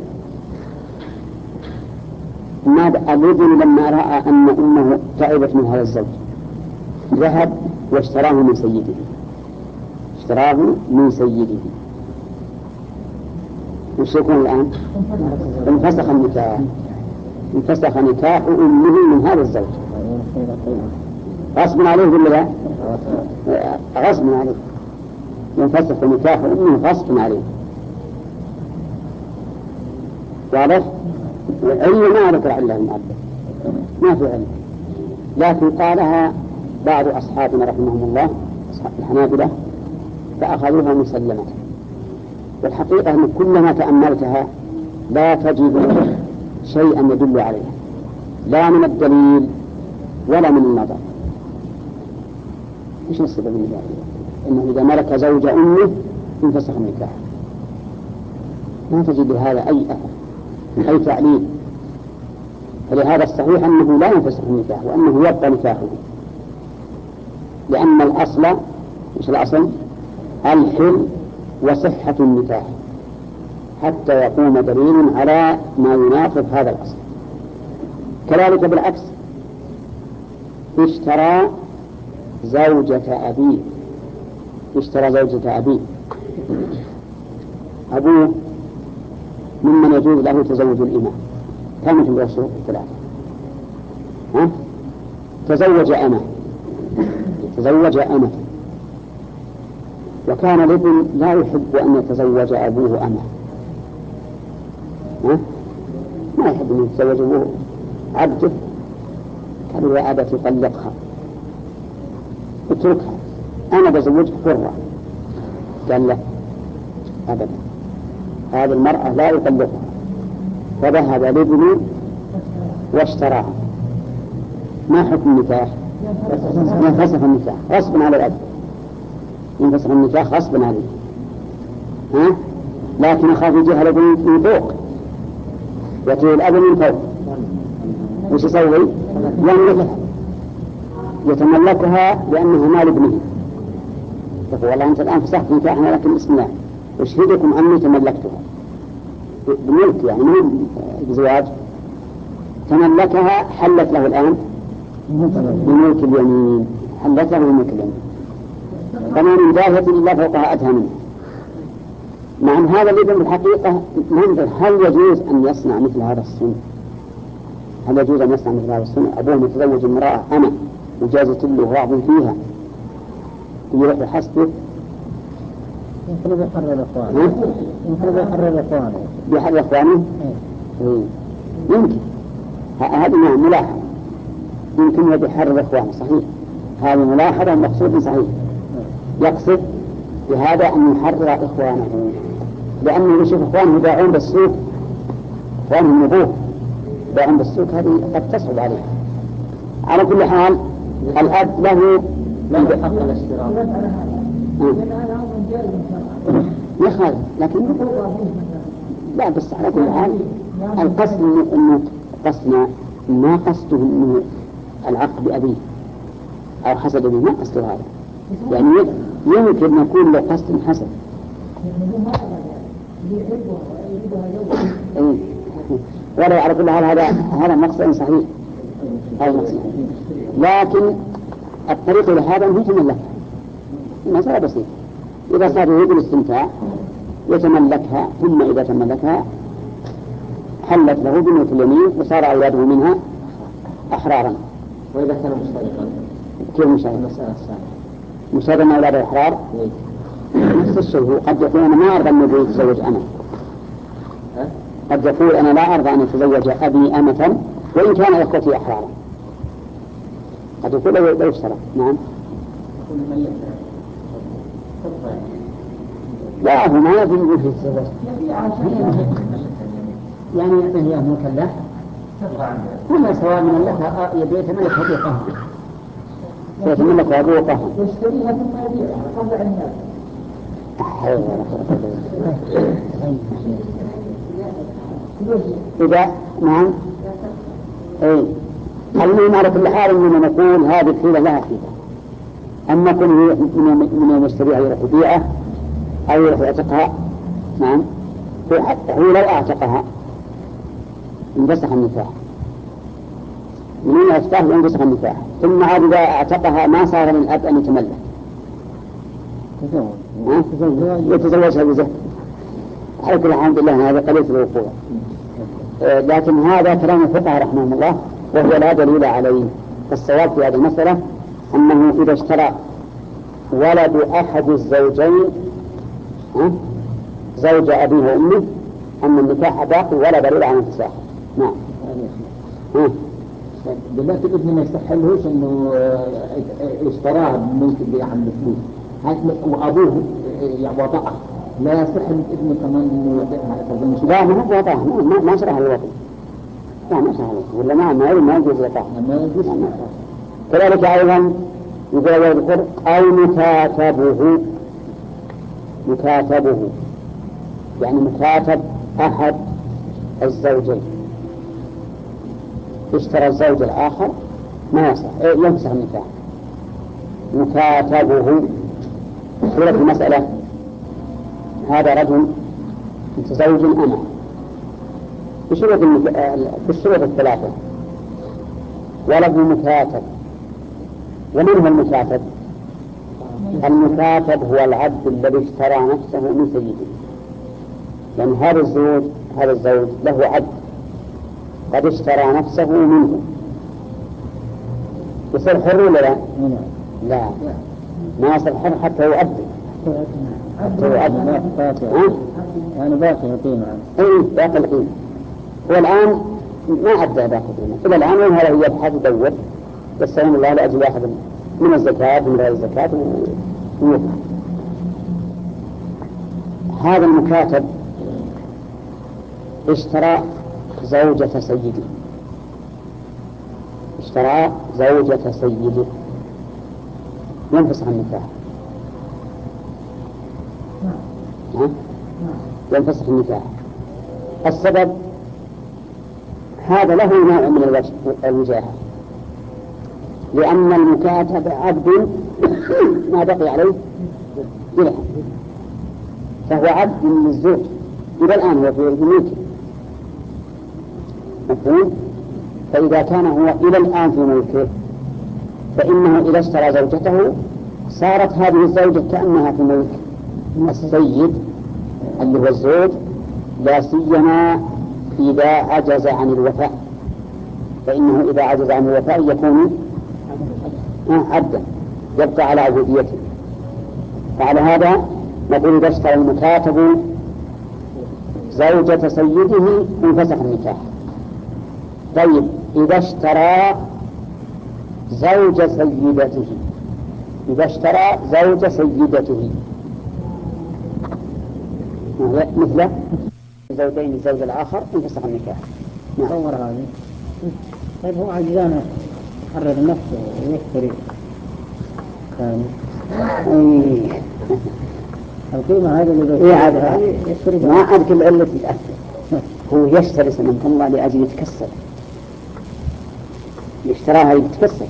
ماذا الرجل لما رأى أن أمه تعبت من هذا الزوج ذهب واشتراه من سيده، اشتراه من سيده. وش يكون الآن؟ انفسخ النكاح، انفسخ نكاح أمه من هذا الزوج غصب عليه ولا لا؟ غصب عليه، ينفسخ نكاح أمه غصب عليه. واضح؟ علم ما ذكر علة المعبد، ما في علم، لكن قالها بعض أصحابنا رحمهم الله أصحاب الحنابلة فأخذوها مسلمة. والحقيقة أن كلما تأملتها لا تجد شيئا يدل عليها، لا من الدليل ولا من النظر. إيش السبب من ذلك؟ إنه إذا ملك زوج أمه انفسخ النكاح، ما تجد هذا أي أثر أي تعليل. فلهذا الصحيح أنه لا ينفسخ النكاح وأنه يبقى نكاحه، لأن الأصل إيش الأصل؟ الحل وصحة النكاح حتى يقوم دليل على ما يناقض هذا الأصل. كذلك بالعكس، اشترى زوجة أبيه، اشترى زوجة أبيه، أبوه ممن يجوز له تزوج الإمام، كم تزوج الشروط الثلاثة؟ ها؟ تزوج أمه، تزوج أمه، وكان الابن لا يحب أن يتزوج أبوه أمه، ها؟ ما يحب أن يتزوج أبوه عبده، قالوا يا أبت طلقها اتركها أنا بزوجك حرة. قال له أبدا، هذه المرأة لا يطلقها، فذهب الابن واشتراها. ما حكم النكاح؟ ينفسخ النكاح غصبا على الأب، ينفسخ النكاح غصبا عليه، ها؟ لكن أخاف يجيها الابن من فوق يأتي الأب من فوق، وش يسوي؟ يملكها، يتملكها لأنه مال ابنه. يقول والله أنت الآن فسخت نكاحنا لكن بسم الله أشهدكم أني تملكتها بملك، يعني مو بزواج. تملكها حلت له الآن بملك اليمين، حلت له بملك اليمين، فما من داهية إلا فوقها أدهى منه. مع أن هذا الابن بالحقيقة ننظر هل يجوز أن يصنع مثل هذا الصنع؟ هل يجوز أن يصنع مثل هذا الصنع؟ أبوه متزوج امرأة أنا وجازت له راض فيها يروح يحسبه يمكن يحرر إخوانه، يمكن يحرر إخوانه، بيحرر إخوانه؟ إيه يمكن، هذه ملاحظة، يمكن يحرر إخوانه صحيح، هذه ملاحظة مقصود صحيح، يقصد بهذا أن يحرر إخوانه، لأنه يشوف إخوانه يباعون بالسوق، إخوانهم نبوه يباعون بالسوق، هذه قد تصعب عليه. على كل حال الأب له لا حق الاشتراك يخالف، لكن لا بس على كل حال القصد إنه قصدنا ما قصده إنه العقد بأبيه أو حسد أبيه، ما قصده هذا، يعني يمكن نكون له قصد حسن. ولا على كل حال هذا هذا مقصد صحيح، هذا مقصد، لكن الطريق إلى هذا هو تملكها، مسألة بسيطة. إذا صار يريد الاستمتاع يتملكها، ثم إذا تملكها حلت له بملك اليمين وصار أولاده منها أحرارا. وإذا كان مشتركا كيف مشترك؟ المسألة الثانية مشترك أن أولاده أحرار نفس الشيء. قد يقول أنا ما أرضى أن يتزوج أنا، قد يقول أنا لا أرضى أن يتزوج أبي أمة وإن كان إخوتي أحرارا، قد يقول لو اشترك. نعم لا هو ما يبي يقول في الزواج، يعني يعطيه إياه مكلف كل سواء من لك يبي يتملك حقيقة يتملك أبوه قهر يشتريها ثم يبيعها قبل أن إذا نعم إيه المهم على كل حال إننا نقول هذه الحيلة لها حيلة، أما كل من يوم يشتريها يروح يبيعه أو يروح يعتقها. نعم هو لو أعتقها انفسخ النكاح، من هنا يفتح وانفسخ النكاح، ثم عاد إذا اعتقها ما صار للأب أن يتملك يتزوجها بزهد. على كل الحمد لله هذا قليل الوقوع، لكن هذا كلام الفقهاء رحمهم الله وهو لا دليل عليه. فالصواب في هذه المسألة أنه إذا اشترى ولد أحد الزوجين زوج أبيه وأمه أن النكاح باقي ولا دليل على انفساخه. نعم دلوقتي الابن ما يستحلهوش انه اشتراها بملك عن الفلوس وابوه وضعه، لا يصح الابن كمان انه لا هو وضعه ما ما شرح الوضع، لا ما شرح الوضع ولا ما ما ما يجوز وضعه. كذلك أيضا يقول يذكر أو مكاتبه، مكاتبه يعني مكاتب أحد الزوجين اشترى الزوج الآخر ما يصح ينفسخ النكاح. مكاتبه صورة المسألة هذا رجل متزوج أنا بشروط بالشروط الثلاثة وله مكاتب. ومن هو المكاتب؟ المكاتب هو العبد الذي اشترى نفسه من سيده، يعني هذا الزوج هذا الزوج له عبد قد اشترى نفسه منه، يصير حر ولا لا؟ لا ما يصير حر حتى يؤدي، حتى يؤدي يعني باقي القيمة. اي باقي القيمة. هو الآن ما أدى باقي القيمة إلى الآن، وهذا يبحث يدور يستعين الله لأجل يأخذ من الزكاة من غير الزكاة ويقع. هذا المكاتب اشترى زوجة سيده، اشترى زوجة سيده ينفسخ النكاح. ها؟ ينفسخ النكاح. السبب هذا له نوع من الوجاهة، لأن المكاتب عبد ما بقي عليه درهم، فهو عبد للزوج إلى الآن هو في ملكه، مفهوم؟ فإذا كان هو إلى الآن في ملكه فإنه إذا اشترى زوجته صارت هذه الزوجة كأنها في ملك السيد اللي هو الزوج، لا سيما إذا عجز عن الوفاء، فإنه إذا عجز عن الوفاء يكون عبدا يبقى على عبوديته. فعلى هذا نقول إذا اشترى المكاتب زوجة سيده انفسخ النكاح. طيب إذا اشترى زوج سيدته، إذا اشترى زوج سيدته مثل زوجين الزوج الآخر انفسخ النكاح. نعم. صور هذه. طيب هو عجزان يحرر نفسه ويشتري ثاني. إيه. القيمة هذه اللي إيه هذا ما أعرف العلة هو يشتري سنة الله لأجل يتكسر، يشتراها يتكسر،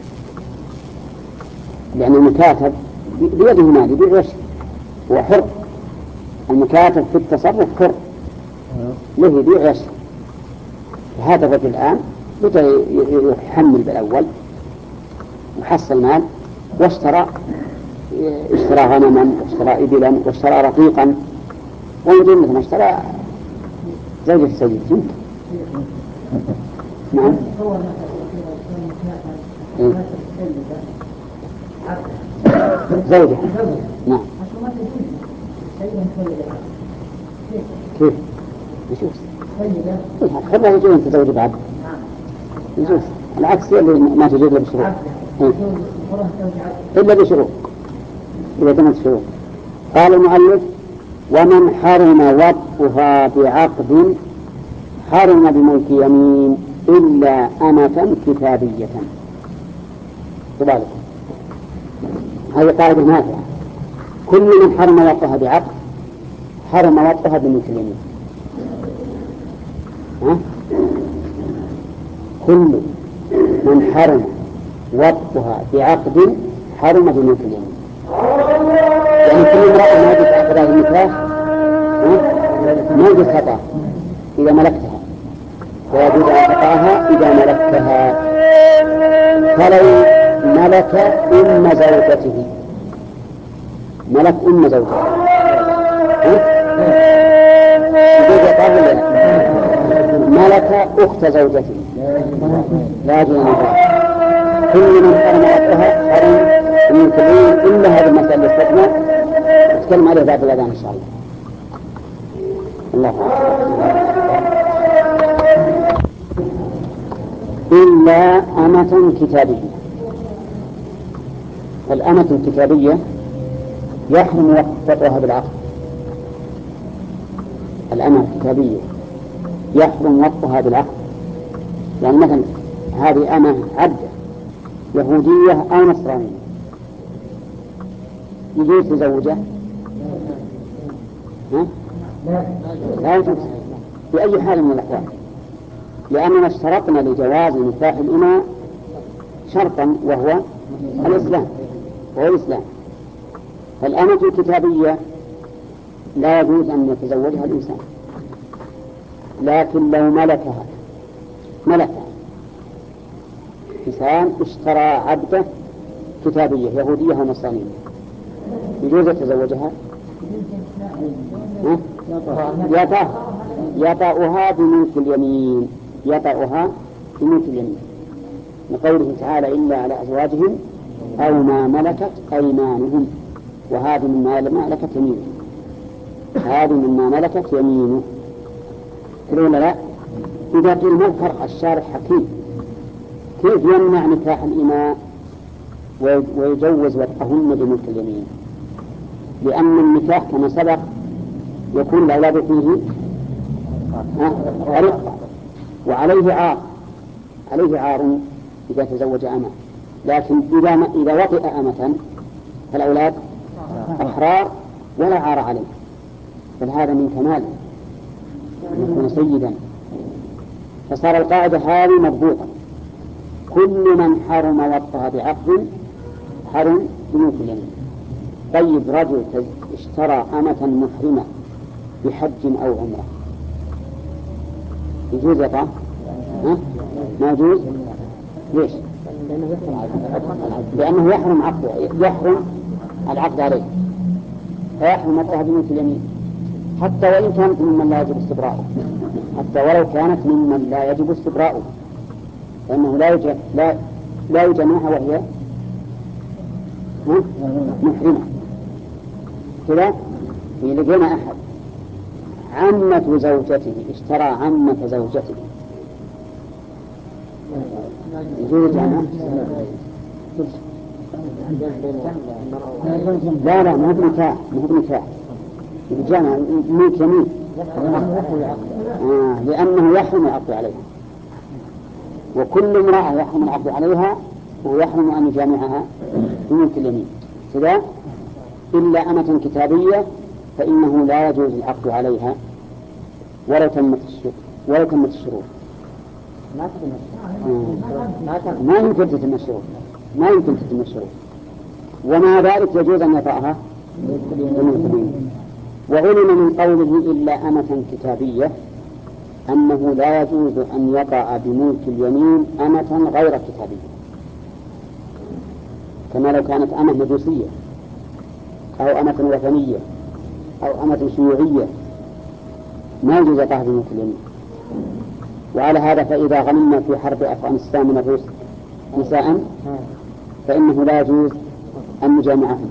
لأن المكاتب بيده مال يبيع ويشتري، هو حر. المكاتب في التصرف حر له يبيع ويشتري. هذا الرجل الآن بدأ يحمل بالأول وحصل مال واشترى، اشترى غنما واشترى إبلا واشترى رقيقا، ويجب مثل ما اشترى زوجة السيد. نعم. زوجة. نعم. كيف؟ يجوز. خلها يجوز أن تزوج بعد. يجوز. العكس اللي ما تجوز له بشروط. إلا بشروط. إذا تمت شروط. قال المؤلف: ومن حرم وطئها بعقد حرم بملك يمين إلا أمة كتابية. تبالغ. هذه قاعدة نافعة. كل من حرم وطئها بعقد حرم وطئها بملك اليمين. ها؟ كل من حرم وطئها بعقد حرم بملك اليمين. يعني كل امرأة ما جت عقد هذا النكاح ما جت خطأ إذا ملكتها، ويجوز أن تقعها إذا ملكتها. فلو ملك أم زوجته، ملك أم زوجته ملك أخت زوجته لا يجوز نكاح. كل من حرم وطئها حرم من كلين إلا هذه المسألة الاستثناء نتكلم عليها بعد الأذان إن شاء الله. الله إلا أمة كتابية. فالأمة الكتابية يحرم وطئها بالعقد. الأمة الكتابية يحرم وطئها بالعقد. يعني مثلا هذه أمة عبدة يهودية أو نصرانية يجوز تزوجه؟ ها؟ لا يجوز بأي حال من الأحوال، لأننا اشترطنا لجواز نكاح الإماء شرطا وهو الإسلام وهو الإسلام. فالأمة الكتابية لا يجوز أن يتزوجها الإنسان، لكن لو ملكها ملكها إنسان اشترى عبدة كتابية يهودية أو نصرانية يجوز يتزوجها؟ يطأ يطأها بملك اليمين، يطأها بملك اليمين لقوله تعالى: إلا على أزواجهم أو ما ملكت أيمانهم. وهذه مما ملكت يمينه، هذه مما ملكت يمينه. تقولون لا؟ إذا قيل ما الفرق؟ الشارع حكيم، كيف يمنع نكاح الإماء ويجوز وطئهن بملك اليمين؟ لأن النكاح كما سبق يكون الأولاد فيه رقة وعليه عار، عليه عار إذا تزوج أمة. لكن إذا ما إذا وطئ أمة فالأولاد أحرار ولا عار عليه، بل هذا من كماله أن يكون سيدا. فصار القاعدة هذه مضبوطة: كل من حرم وطئها بعقد حرم بملك اليمين. طيب رجل اشترى أمة محرمة بحج أو عمرة يجوز يطأ؟ ها؟ ما يجوز. ليش؟ لأنه يحرم عقده، يحرم العقد عليه، فيحرم وطئها بملك اليمين حتى وإن كانت ممن لا يجب استبراؤه، حتى ولو كانت ممن لا يجب استبراؤه، فإنه لا يجب لا لا يجمعها وهي محرمة. كذا إذا لقينا أحد عمة زوجته اشترى عمة زوجته يجوز جمعها؟ لا لا ما هو بنكاح، ما هو بنكاح الجمع ملك يمين. آه لأنه يحرم العقد عليها، وكل امرأة يحرم العقد عليها ويحرم أن يجامعها بملك اليمين كذا، إلا أمة كتابية فإنه لا يجوز العقد عليها ولو تمت الشروط، ولو تمت الشروط ما يمكن تتم الشروط، ما يمكن تتم الشروط، ومع ذلك يجوز أن يطأها بالمسلمين. وعلم من قوله إلا أمة كتابية أنه لا يجوز أن يطأ بملك اليمين أمة غير كتابية، كما لو كانت أمة مجوسية أو أمة وثنية أو أمة شيوعية ما يجوز يطأها بملك اليمين. وعلى هذا فإذا غنمنا في حرب أفغانستان من الروس نساء فإنه لا يجوز أن نجامعهم.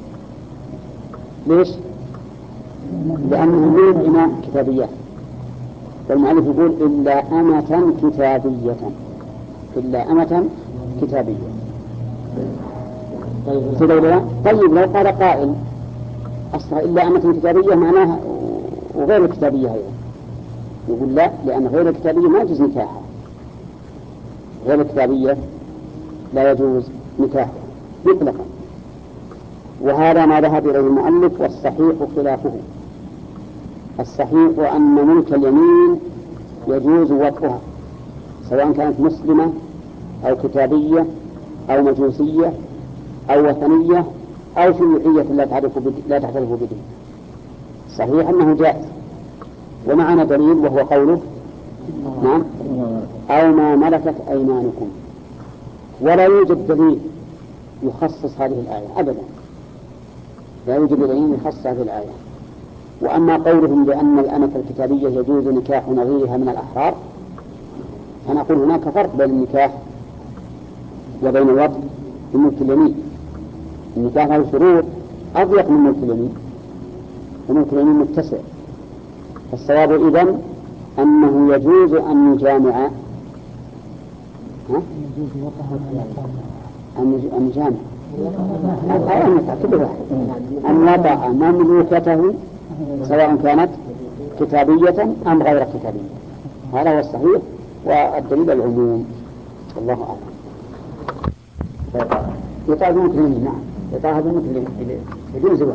ليش؟ لأنهم من إماء كتابيات، والمؤلف يقول إلا أمة كتابية، إلا أمة كتابية. طيب لو قال قائل أصلا إلا أمة كتابية معناها وغير الكتابية أيضا، يقول لا، لأن غير الكتابية ما يجوز نكاحها، غير الكتابية لا يجوز نكاحها مطلقا. وهذا ما ذهب إليه المؤلف، والصحيح خلافه. الصحيح أن ملك اليمين يجوز وطئها سواء كانت مسلمة أو كتابية أو مجوسية أو وثنية أو شيوعية لا تعرف لا تعترف بدين، صحيح أنه جائز. ومعنا دليل وهو قوله نعم أو ما ملكت أيمانكم، ولا يوجد دليل يخصص هذه الآية أبدا، لا يوجد دليل يخصص هذه الآية. وأما قولهم بأن الأمة الكتابية يجوز نكاح نظيرها من الأحرار، فنقول هناك فرق بين النكاح وبين الوطء بملك اليمين. النكاح له شروط أضيق من ملك اليمين، وملك اليمين متسع. فالصواب إذن أنه يجوز أن نجامع أن نجامع أن يضع مملوكته سواء كانت كتابية أم غير كتابية، هذا هو الصحيح والدليل العموم، والله أعلم. يطاع بملك اليمين، نعم يطاع بملك اليمين بدون زواج،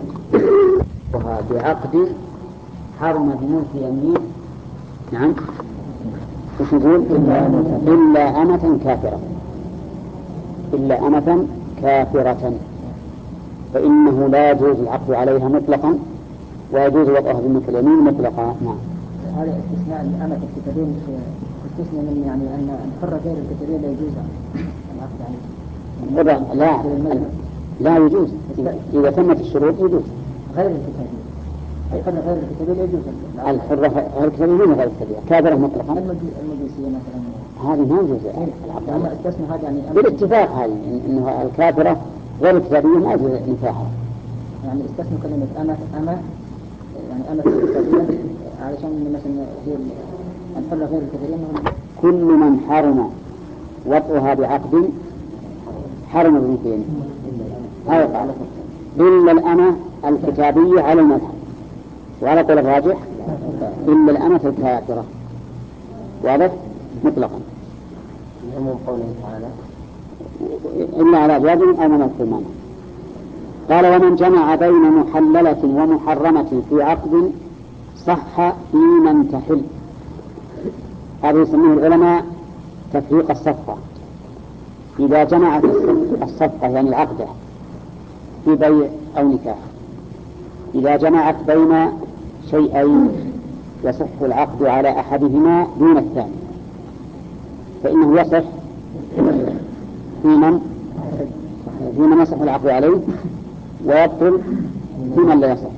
بعقد حرم بملك يمين. نعم وش نقول؟ إلا أمة كافرة، إلا أمة كافرة فإنه لا يجوز العقد عليها مطلقا، ويجوز وضعها بملك اليمين مطلقا. نعم. هذا استثناء الأمة الكتابين استثناء من يعني أن الحرة غير الكتابين لا يجوز العقد عليها. لا لا يجوز إذا تمت الشروط يجوز. غير الكتابين الحرة غير الكتابين لا يجوز. الحرة غير الكتابين غير الكتابين كافرة مطلقا. المجوسية مثلا هذه ما يجوز العقد عليها. استثناء هذا يعني بالاتفاق، هذه إنه الكافرة غير الكتابية ما يجوز نكاحها. يعني استثنوا كلمة أمة أمة يعني أمة الكتابية علشان مثلا هي الحرة غير الكتابية. كل من حرم وطئها بعقد حرم بمثلين هذا إلا الأمة الكتابية على المذهب، وعلى قول الراجح إلا الأمة الكافرة، واضح مطلقا عموم قوله تعالى إلا على أزواج أو من الثمان. قال ومن جمع بين محللة ومحرمة في عقد صح في من تحل. هذا يسميه العلماء تفريق الصفقة. إذا جمعت الصفقة يعني العقدة في بيع أو نكاح، إذا جمعت بين شيئين يصح العقد على أحدهما دون الثاني، فإنه يصح في من في من يصح العقد عليه ويبطل في من لا يصح.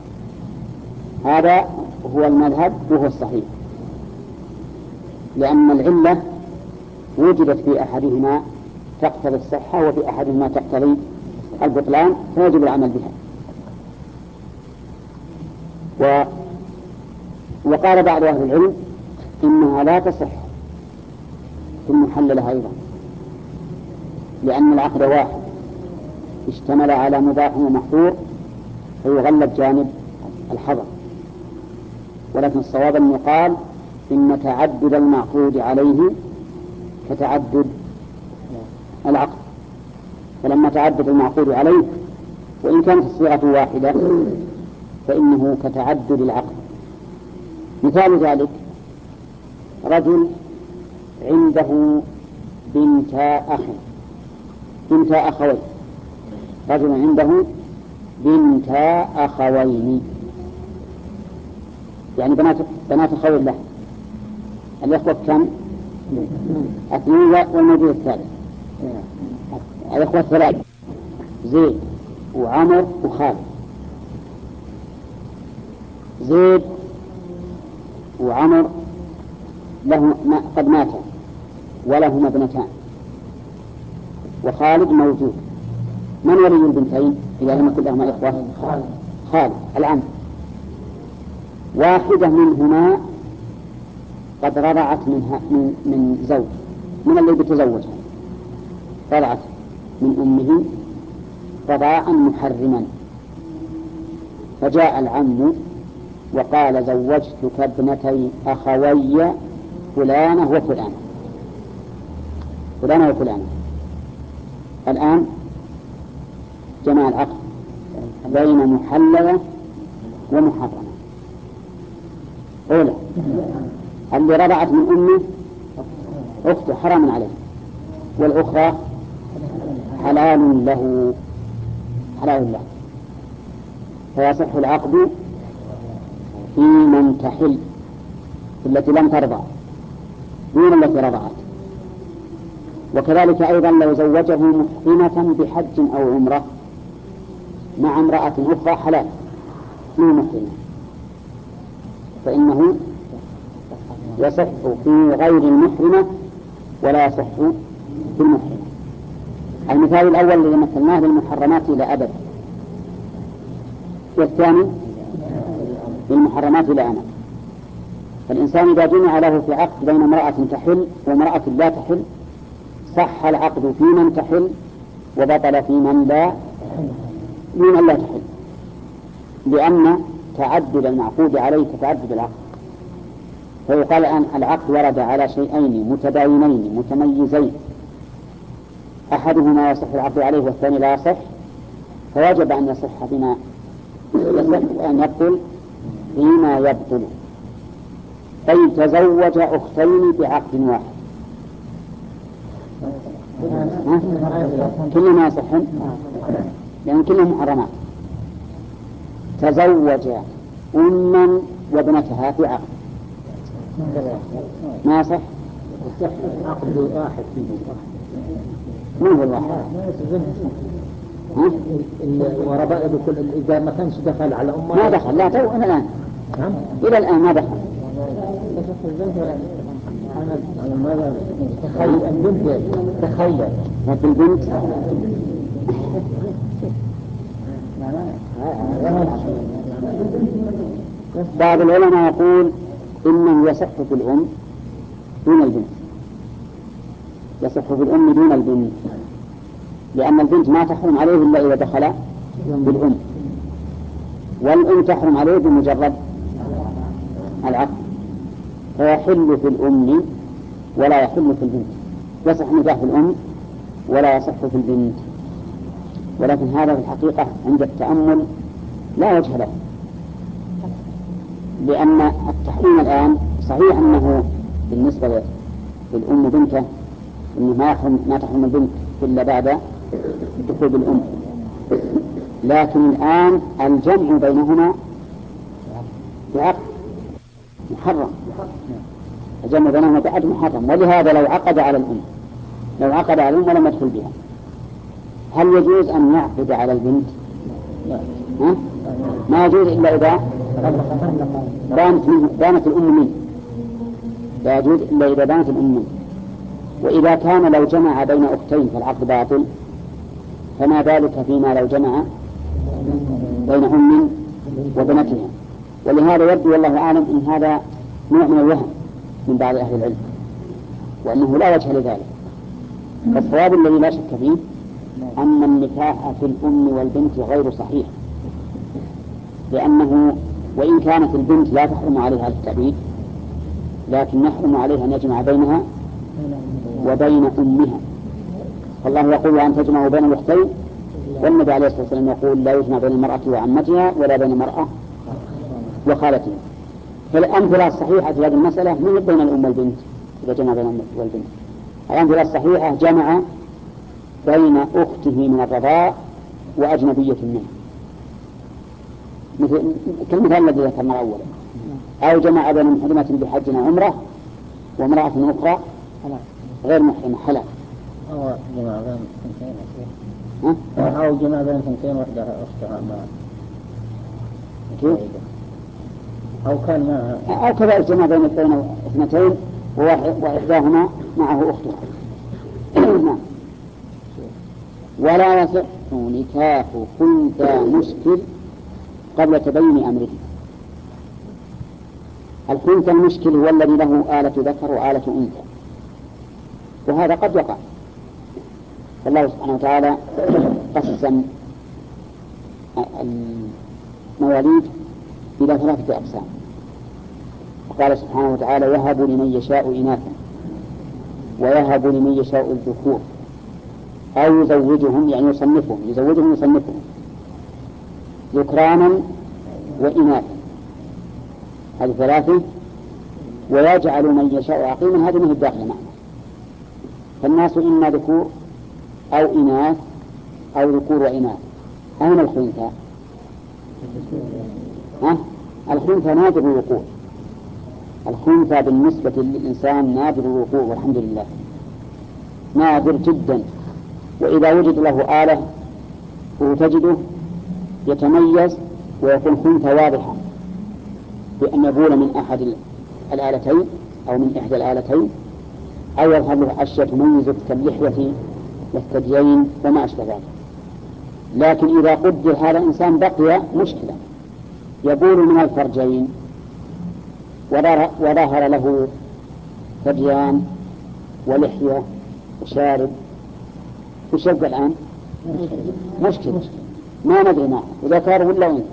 هذا هو المذهب وهو الصحيح، لأن العلة وجدت في أحدهما تقتضي الصحة وفي أحدهما تقتضي البطلان، فيجب العمل بها. و... وقال بعض أهل العلم إنها لا تصح في المحللة أيضا، لأن العقد واحد اشتمل على مباح ومحظور فيغلب جانب الحظر، ولكن الصواب أن يقال إن تعدد المعقود عليه كتعدد العقد، فلما تعدد المعقود عليه وإن كانت الصيغة واحدة فإنه كتعدد العقد. مثال ذلك رجل عنده بنتا أخ بنتا أخوين رجل عنده بنتا أخوين يعني بنات بنات أخوين له. الإخوة كم؟ اثنين والموجود الثالث. الإخوة ثلاثة زيد وعمر وخالد. زيد وعمر له قد ماتا ولهما ابنتان، وخالد موجود. من ولي البنتين إذا لم يكن لهما إخوة؟ خالد خالد العم. واحدة منهما قد رضعت منها من, من زوج من الذي بتزوجها، رضعت من أمه رضاعا محرما، فجاء العم وقال زوجتك ابنتي أخوي فلانة وفلانة فلانة وفلانة. الآن جمع العقد بين محللة ومحرمة. أولى اللي رضعت من أمه أخته حرام عليه، والأخرى حلال له حلال له فيصح العقد في من تحل التي لم ترضع دون التي رضعت. وكذلك أيضا لو زوجه محرمة بحج أو عمرة مع امرأة أخرى حلال من محرمة فإنه يصح في غير المحرمة ولا يصح في المحرمة. المثال الأول الذي مثلناه للمحرمات إلى أبد، والثاني للمحرمات إلى أمد. فالإنسان إذا جمع له في عقد بين امرأة تحل وامرأة لا تحل صح العقد في من تحل وبطل في من لا من لا تحل، لأن تعدد المعقود عليه كتعدد العقد. فيقال الآن العقد ورد على شيئين متباينين متميزين، أحدهما يصح العقد عليه والثاني لا يصح، فوجب أن يصح بما يصح وأن يبطل فيما يبطل. أي تزوج أختين بعقد واحد كلما يصحن لأن كلهم محرمات. تزوج أما وابنتها في عقد ما يصح عقد واحد من هو الواحد وربائب كل إذا ما كانش دخل على أمه ما دخل. لا تو أنا الآن إلى الآن ما دخل. تخيل البنت تخيل لكن البنت بعض العلماء يقول إنه يصح في الأم دون البنت، يصح في الأم دون البنت، لأن البنت ما تحرم عليه إلا إذا دخل بالأم، والأم تحرم عليه بمجرد العقد، فيحل في الأم ولا يحل في البنت. يصح نكاح في الأم ولا يصح في البنت، ولكن هذا في الحقيقة عند التأمل لا وجه له، لأن التحريم الآن صحيح أنه بالنسبة للأم بنته إنه ما يحرم ما تحرم البنت إلا بعد الدخول بالأم، لكن الآن الجمع بينهما بعقد محرم، الجمع بينهما بعد محرم. ولهذا لو عقد على الأم لو عقد على الأم ولم يدخل بها، هل يجوز أن يعقد على البنت؟ ها؟ ما يجوز إلا إذا بانت, بانت الأم منه، لا يجوز إلا إذا بانت الأم منه. وإذا كان لو جمع بين أختين فالعقد باطل، فما ذلك فيما لو جمع بين أم وبنتها. ولهذا يبدو والله أعلم أن هذا نوع من الوهم من بعض أهل العلم، وأنه لا وجه لذلك. فالصواب الذي لا شك فيه أن النكاح في الأم والبنت غير صحيح، لأنه وإن كانت البنت لا تحرم عليها التعبيد، لكن يحرم عليها أن يجمع بينها وبين أمها. فالله يقول أن تجمعوا بين الأختين، والنبي عليه الصلاة والسلام يقول لا يجمع بين المرأة وعمتها ولا بين المرأة وخالتها. فالأمثلة الصحيحة في هذه المسألة من بين الأم والبنت إذا جمع بين الأم والبنت. الأمثلة الصحيحة جمع بين أخته من الرضاع وأجنبية منه، مثل كالمثال الذي ذكرنا أولا، أو جمع بين محرمة بحج وعمرة وامرأة أخرى غير محرمة حلال، أو جمع بين ثنتين أو جمع بين ثنتين وحدة أختها معها، أو كان معها، أو كذلك جمع بين اثنتين وإحداهما معه أختها. ولا يصح نكاح خنثى مشكل قبل تبين أمره. الخنثى المشكل هو الذي له آلة ذكر وآلة أنثى، وهذا قد وقع. الله سبحانه وتعالى قسم المواليد إلى ثلاثة أقسام، وقال سبحانه وتعالى يهب لمن يشاء إناثا ويهب لمن يشاء الذكور أو يزوجهم، يعني يصنفهم يزوجهم يصنفهم ذكرانا وإناثا، هذه ثلاثة. ويجعل من يشاء عقيما، هذه من الداخل معنا. فالناس إما ذكور أو إناث أو ذكور وإناث. أين الخنثى؟ ها؟ الخنثى نادر الوقوع. الخنثى بالنسبة للإنسان نادر الوقوع والحمد لله، نادر جدا. وإذا وجد له آلة وتجده يتميز ويكون خنثى واضحة، بأن يبول من أحد الآلتين أو من إحدى الآلتين، أو يظهر له أشياء تميزه كاللحية والثديين وما أشبه ذلك. لكن إذا قدر هذا الإنسان بقي مشكلة، يبول من الفرجين وظهر له ثديان ولحية وشارب، وش يبقى الآن؟ مشكلة، ما ندري معه ذكر ولا أنثى.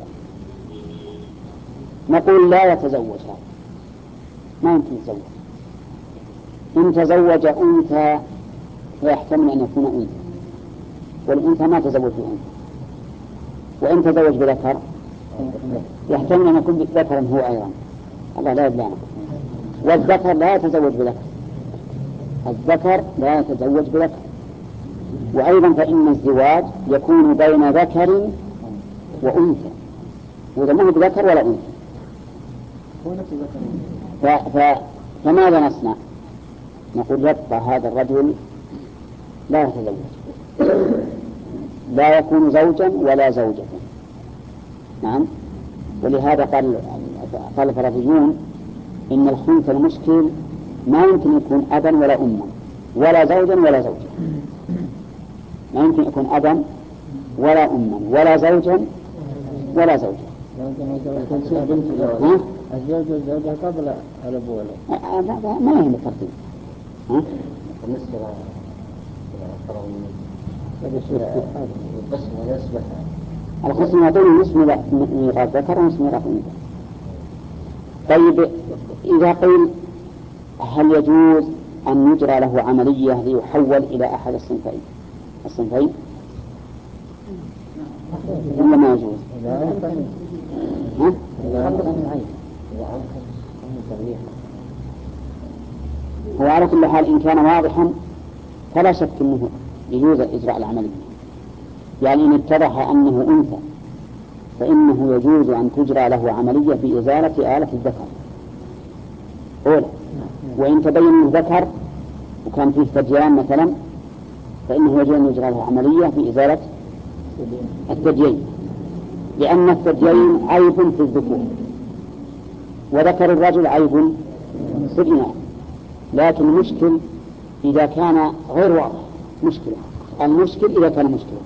نقول لا يتزوج هذا، ما يمكن يتزوج. إن تزوج أنثى فيحتمل أن يكون أنثى، والأنثى ما تزوج بأنثى. وإن تزوج بذكر يحتمل أن يكون ذكرا هو أيضا، الله لا يبلغنا. والذكر لا يتزوج بذكر، الذكر لا يتزوج بذكر. وأيضا فإن الزواج يكون بين ذكر وأنثى، وإذا ما هو بذكر ولا أنثى. ف... ف... فماذا نصنع؟ نقول يبقى هذا الرجل لا يتزوج، لا يكون زوجا ولا زوجة. نعم. ولهذا قال قال الفرضيون إن الخنثى المشكل ما يمكن يكون أبا ولا أما ولا زوجا ولا زوجة، ما يمكن يكون أبا ولا أما ولا زوجا ولا زوجة. ها؟ الزوج والزوجة قبل الأبوة ما يهم الترتيب. ها؟ بالنسبة للقسم القسم يعطيني نصف ميراث ذكر ونصف ميراث أنثى. طيب إذا قيل هل يجوز أن يجرى له عملية ليحول إلى أحد الصنفين الصنفين ولا ما يجوز؟ ها؟ هو على كل حال إن كان واضحا فلا شك أنه يجوز إجراء العملية. يعني إن اتضح أنه أنثى فإنه يجوز أن تجرى له عملية في إزالة آلة الذكر أولا، وإن تبين أنه ذكر وكان فيه ثديان مثلا فإنه يجب أن يجرى له عملية في إزالة الثديين، لأن الثديين عيب في الذكور وذكر الرجل عيب في الإناث. لكن المشكل إذا كان غير واضح، مشكلة المشكل إذا كان مشكلة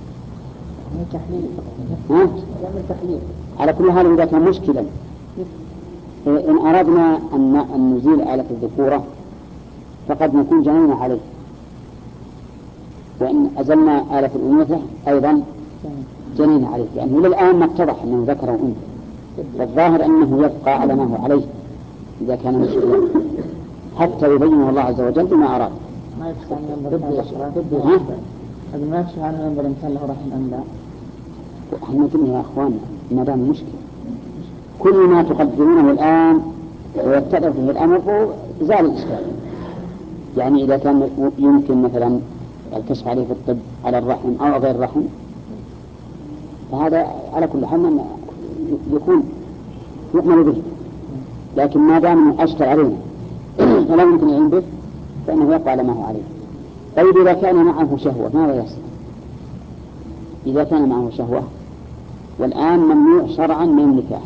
ها؟ على كل حال إذا كان مشكلا إن أردنا أن نزيل آلة الذكورة فقد نكون جنينا عليه، وإن أزلنا آلة الأنوثة أيضا جنينا عليه، لأنه يعني للآن ما اتضح أنه ذكر وأنثى، فالظاهر أنه يبقى على ما هو عليه إذا كان مشكلا حتى يبينه الله عز وجل بما أراد. ما يفصل عن ينظر هذا ما يفصل عن ينظر إن كان له رحم أم لا. احنا قلنا يا أخوان ما دام مشكلة كل ما تقدرونه الآن ويتبع فيه الأمر زال الإشكال. يعني إذا كان يمكن مثلا الكشف عليه في الطب على الرحم أو غير الرحم فهذا على كل حال يكون يؤمن به، لكن ما دام أشكل علينا فلا يمكن يعين به فإنه يبقى على ما هو عليه. طيب إذا كان معه شهوة ماذا يصنع؟ إذا كان معه شهوة والآن ممنوع شرعا من النكاح.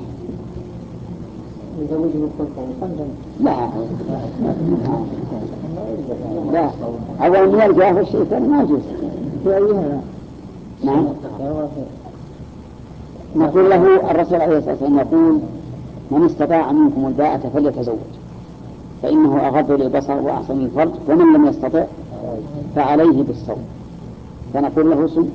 لا لا أولا يرجع في الشيء ثاني ما يجوز. نعم نقول له الرسول عليه الصلاة والسلام يقول من استطاع منكم الباءة فليتزوج فإنه أغض للبصر وأحسن للفرج ومن لم يستطع فعليه بالصوم. فنقول له صم.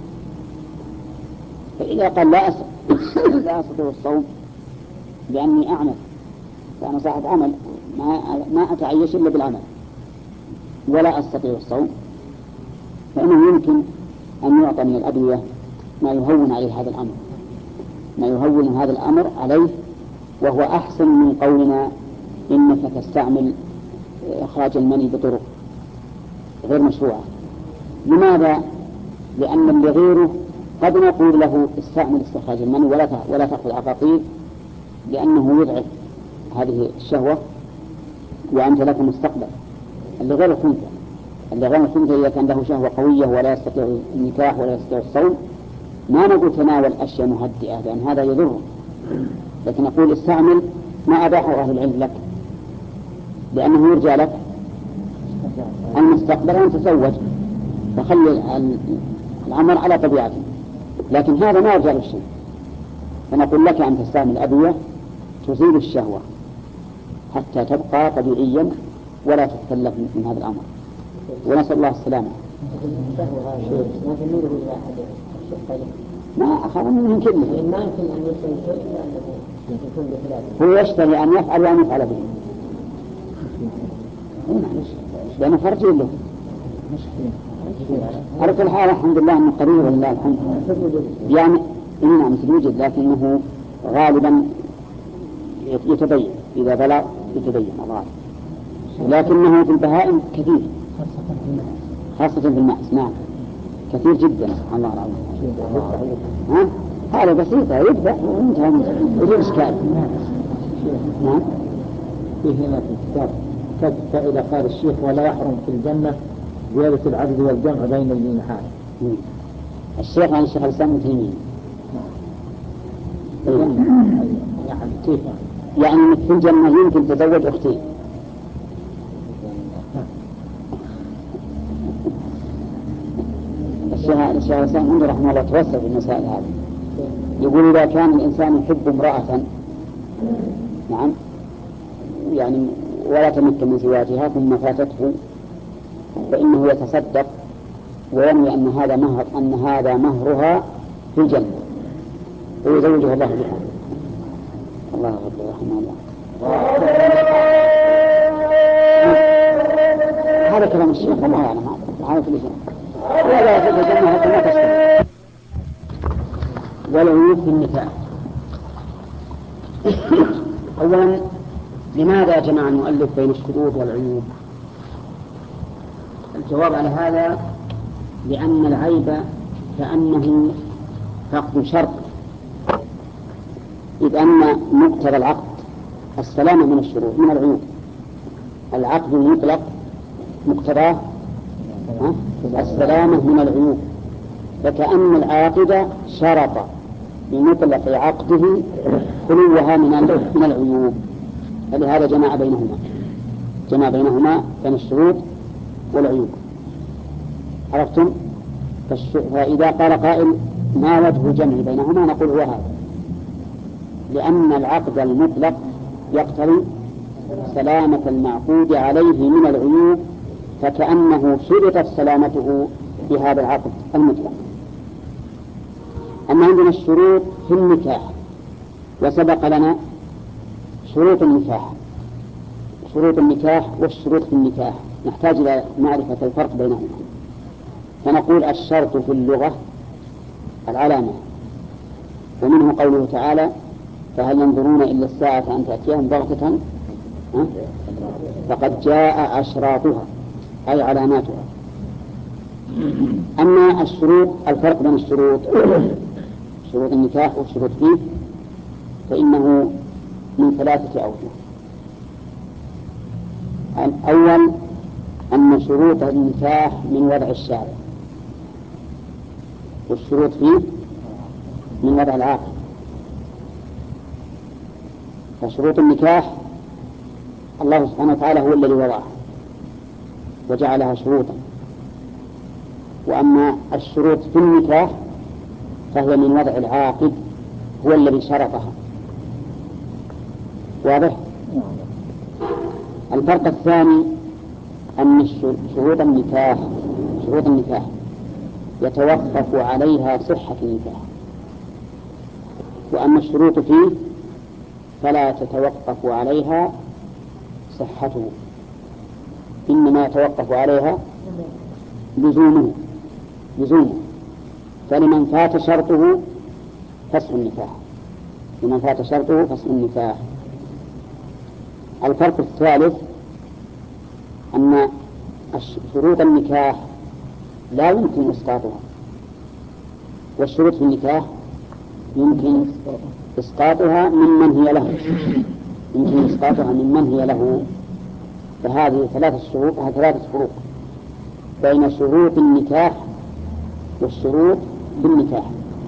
فإذا قال لا أستطيع لا أستطيع الصوم لأني أعمل فأنا صاحب عمل ما ما أتعيش إلا بالعمل ولا أستطيع الصوم، فإنه يمكن أن يعطى من الأدوية ما يهون عليه هذا الأمر ما يهون هذا الأمر عليه، وهو أحسن من قولنا إنك تستعمل إخراج المني بطرق غير مشروعة. لماذا؟ لأن اللي غيره قد نقول له استعمل استخراج المني ولا ولا تأخذ عقاقير لأنه يضعف هذه الشهوة وأنت لك مستقبل. اللي غير الخنثى اللي غير الخنثى إذا كان له شهوة قوية ولا يستطيع النكاح ولا يستطيع الصوم ما نقول تناول أشياء مهدئة لأن هذا يضره، لكن نقول استعمل ما أباحه أهل العلم لك لأنه يرجع لك المستقبل أن تتزوج فخلي العمل على طبيعته، لكن هذا ما يرجع للشيء. فنقول لك أن تستعمل أدوية تزيل الشهوة حتى تبقى طبيعيا ولا تتكلف من هذا الأمر، ونسأل الله السلامة. ما أخذ منهم كلمة ما يمكن أن يكون شيء يكون بخلاف هو يشتري أن يفعل وأن يفعل به لأنه فرج له. على كل حال الحمد لله أنه قريب ولله الحمد يعني إنه مثل يوجد لكنه غالبا يتبين إذا بلغ يتبين الغالب، لكنه في البهائم كثير خاصة في المعز. نعم كثير جدا سبحان الله العظيم. ها هذا بسيطة يبدأ وانتهى بدون إشكال. نعم فيه هنا في الكتاب فإذا قال الشيخ ولا يحرم في الجنة زيادة العدد والجمع بين الجناحين. الشيخ عن الشيخ الإسلام ابن تيمية يعني كيف يعني في الجنة يمكن تزوج أختين. الشيخ الإسلام عنده رحمه الله توسع في المسائل هذه، يقول إذا كان الإنسان يحب امرأة نعم يعني ولا تمكن من زواجها ثم فاتته فإنه يتصدق وينوي أن هذا مهر أن هذا مهرها في الجنة ويزوجها الله بها. الله أكبر رحمه الله. هذا كلام الشيخ الله يعلم هذا كل شيء ولا يفوت الجنة حتى ما تشتري والعيوب في النكاح. أولا لماذا جمع المؤلف بين الشروط والعيوب؟ الجواب على هذا لأن العيب كأنه فقد شرط، إذ أن مقتضى العقد السلامة من الشروط من العيوب، العقد المطلق مقتضاه السلامة من العيوب، فكأن العاقد شرط بمطلق عقده خلوها من من العيوب، فلهذا جمع بينهما جمع بينهما بين الشروط والعيوب. عرفتم؟ فإذا قال قائل ما وجه الجمع بينهما نقول هو هذا، لأن العقد المطلق يقتضي سلامة المعقود عليه من العيوب، فكأنه شرطت سلامته بهذا العقد المطلق. أما عندنا الشروط في النكاح، وسبق لنا شروط النكاح شروط النكاح والشروط في النكاح، نحتاج إلى معرفة الفرق بينهما. فنقول الشرط في اللغة العلامة، ومنه قوله تعالى فهل ينظرون إلا الساعة أن تأتيهم بغتة فقد جاء أشراطها أي علاماتها. أما الشروط الفرق بين الشروط شروط النكاح والشروط فيه فإنه من ثلاثة أوجه. الأول أن شروط النكاح من وضع الشارع، والشروط فيه من وضع العاقل. فشروط النكاح الله سبحانه وتعالى هو الذي وضعها وجعلها شروطا، وأما الشروط في النكاح فهي من وضع العاقد هو الذي شرطها. واضح؟ الفرق الثاني أن شروط النكاح شروط النكاح يتوقف عليها صحة النكاح، وأما الشروط فيه فلا تتوقف عليها صحته، إنما يتوقف عليها لزومه لزومه فلمن فات شرطه فسخ النكاح لمن فات شرطه فسخ النكاح. الفرق الثالث أن شروط النكاح لا يمكن إسقاطها، والشروط في النكاح يمكن إسقاطها ممن هي له يمكن إسقاطها ممن هي له. فهذه ثلاثة شروط ثلاثة فروق بين شروط النكاح والشروط بالنكاح.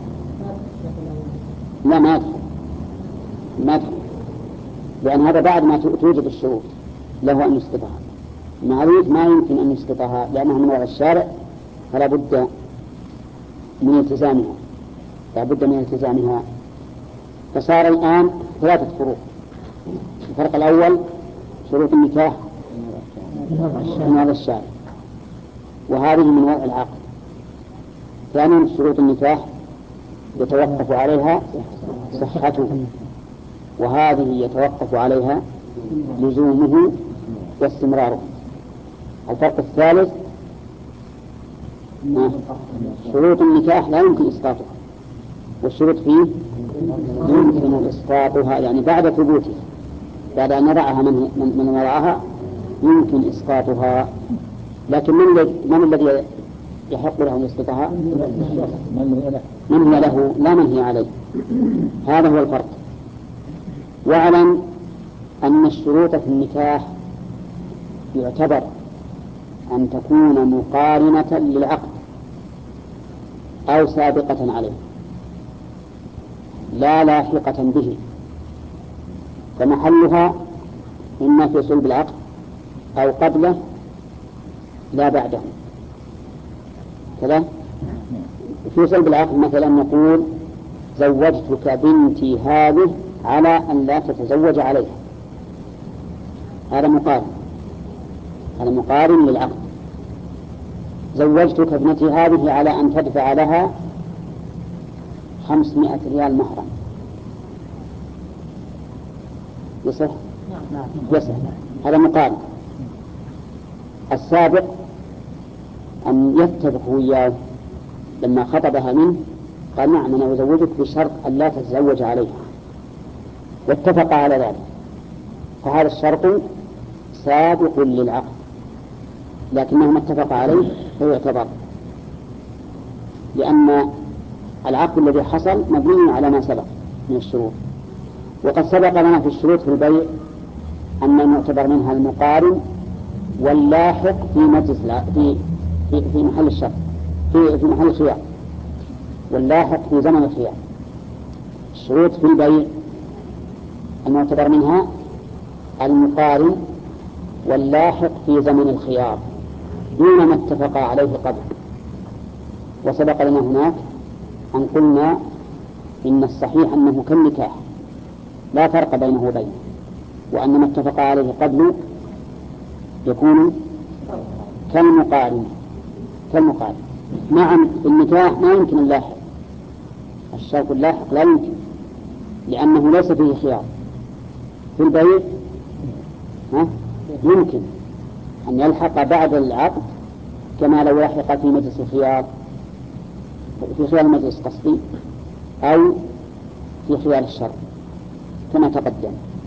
لا ما يدخل ما يدخل لأن هذا بعد ما توجد الشروط له أن يسقطها. المعروف ما يمكن أن يسقطها لأنها من وضع الشارع، فلا بد من التزامها لا بد من التزامها. فصار الآن ثلاثة فروق. الفرق الأول شروط النكاح من وضع الشارع، وهذه من وضع العقد. ثانيا شروط النكاح يتوقف عليها صحته، وهذه يتوقف عليها لزومه واستمراره. الفرق الثالث شروط النكاح لا يمكن إسقاطها، والشروط فيه يمكن إسقاطها، يعني بعد ثبوتها بعد أن يضعها من, من وضعها يمكن إسقاطها. لكن من, من الذي يحق له أن يسقطها؟ من هي له لا من هي عليه. هذا هو الفرق. واعلم أن الشروط في النكاح يعتبر أن تكون مقارنة للعقد أو سابقة عليه لا لاحقة به، فمحلها إما في صلب العقد أو قبله لا بعده. كذا في صلب العقد مثلا نقول زوجتك بنتي هذه على أن لا تتزوج عليها، هذا مقارن هذا مقارن للعقد. زوجتك ابنتي هذه على أن تدفع لها خمسمائة ريال مهرا، يصح؟ يصح، هذا مقارن. السابق أن يتفق وياه لما خطبها منه قال نعم أنا أزوجك بشرط أن لا تتزوج عليها، واتفق على ذلك، فهذا الشرط سابق للعقد، لكنهما اتفق عليه فيعتبر، لأن العقد الذي حصل مبني على ما سبق من الشروط. وقد سبق لنا في الشروط في البيع أن نعتبر منها المقارن واللاحق في مجلس في في, في محل الشرط في في محل الخيار، واللاحق في زمن الخيار. الشروط في البيع المعتبر منها المقارن واللاحق في زمن الخيار دون ما اتفق عليه قبل. وسبق لنا هناك أن قلنا إن الصحيح أنه كالنكاح لا فرق بينه وبينه، وأن ما اتفق عليه قبل يكون كالمقارن كالمقارن نعم في النكاح ما يمكن اللاحق، الشرط اللاحق لا يمكن لأنه ليس فيه خيار. في البيع ها يمكن أن يلحق بعد العقد كما لو لحق في مجلس الخيار في خيار المجلس قصدي أو في خيار الشرط كما تقدم.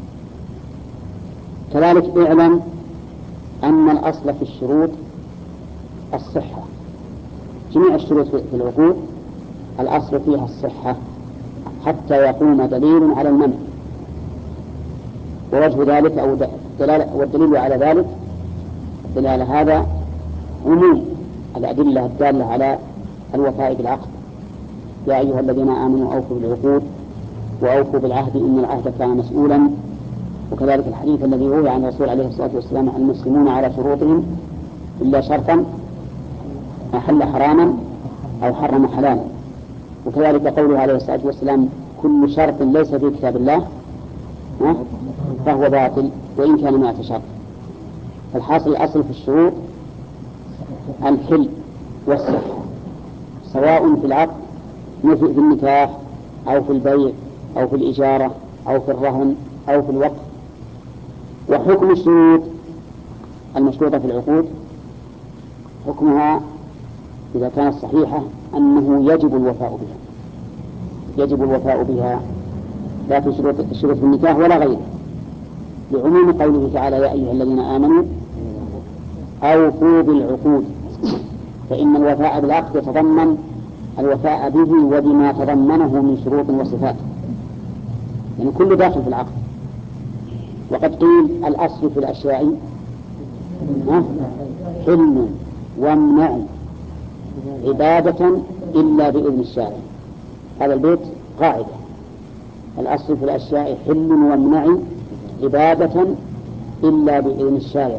كذلك اعلم أن الأصل في الشروط الصحة، جميع الشروط في العقود الأصل فيها الصحة حتى يقوم دليل على المنع، ووجه ذلك أو دلالة والدليل على ذلك دلالة هذا عموم الأدلة الدالة على الوفاء بالعقد. يا أيها الذين آمنوا أوفوا بالعقود وأوفوا بالعهد إن العهد كان مسؤولا. وكذلك الحديث الذي روي عن الرسول عليه الصلاة والسلام المسلمون على شروطهم إلا شرطا أحل حراما أو حرم حلالا. وكذلك قوله عليه الصلاة والسلام كل شرط ليس في كتاب الله فهو باطل وإن كان مائة شرط. فالحاصل الأصل في الشروط الحل والصحة سواء في العقد مثل في النكاح أو في البيع أو في الإجارة أو في الرهن أو في الوقف. وحكم الشروط المشروطة في العقود حكمها إذا كانت صحيحة أنه يجب الوفاء بها يجب الوفاء بها لا في شروط الشروط في النكاح ولا غيره، لعموم قوله تعالى يا أيها الذين آمنوا أوفوا بالعقود، فإن الوفاء بالعقد يتضمن الوفاء به وبما تضمنه من شروط وصفات، يعني كل داخل في العقد. وقد قيل الأصل في الأشياء حل وامنع عبادة إلا بإذن الشارع. هذا البيت قاعدة، الأصل في الأشياء حل وامنع عبادة إلا بإذن الشارع.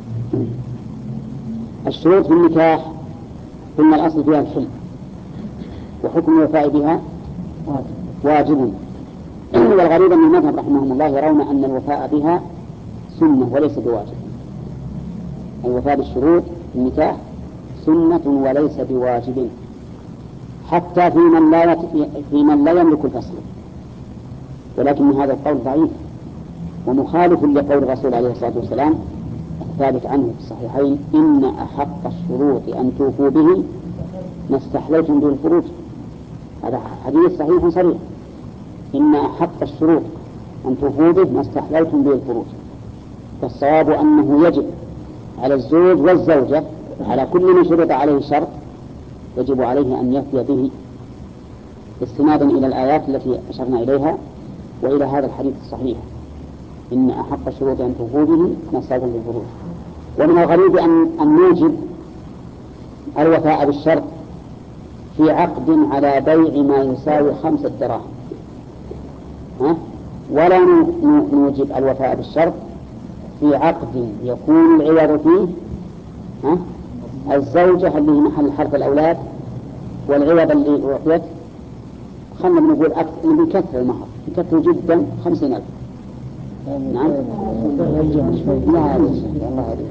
الشروط في النكاح قلنا الأصل فيها الحل وحكم الوفاء بها واجب. والغريب من المذهب رحمهم الله يرون أن الوفاء بها سنة وليس بواجب. الوفاء بالشروط في النكاح سنة وليس بواجب حتى في من لا في من لا يملك الفصل. ولكن هذا القول ضعيف ومخالف لقول الرسول عليه الصلاة والسلام الثابت عنه في الصحيحين إن أحق الشروط أن توفوا به ما استحللتم به الفروج. هذا حديث صحيح صريح، إن أحق الشروط أن توفوا به ما استحللتم به الفروج. فالصواب أنه يجب على الزوج والزوجة على كل من شرط عليه شرط يجب عليه أن يفي به استنادا إلى الآيات التي أشرنا إليها وإلى هذا الحديث الصحيح إن أحق الشروط أن توفوا به ما استحللتم به الفروج. ومن الغريب أن أن نوجب الوفاء بالشرط في عقد على بيع ما يساوي خمسة دراهم، ها؟ ولا نوجب الوفاء بالشرط في عقد يكون العوض فيه ها؟ الزوجة اللي محل حرف الأولاد والعوض اللي أعطيت خلنا بنقول أكثر من كثر المهر كثر جدا خمسين ألف. نعم لا الله عليك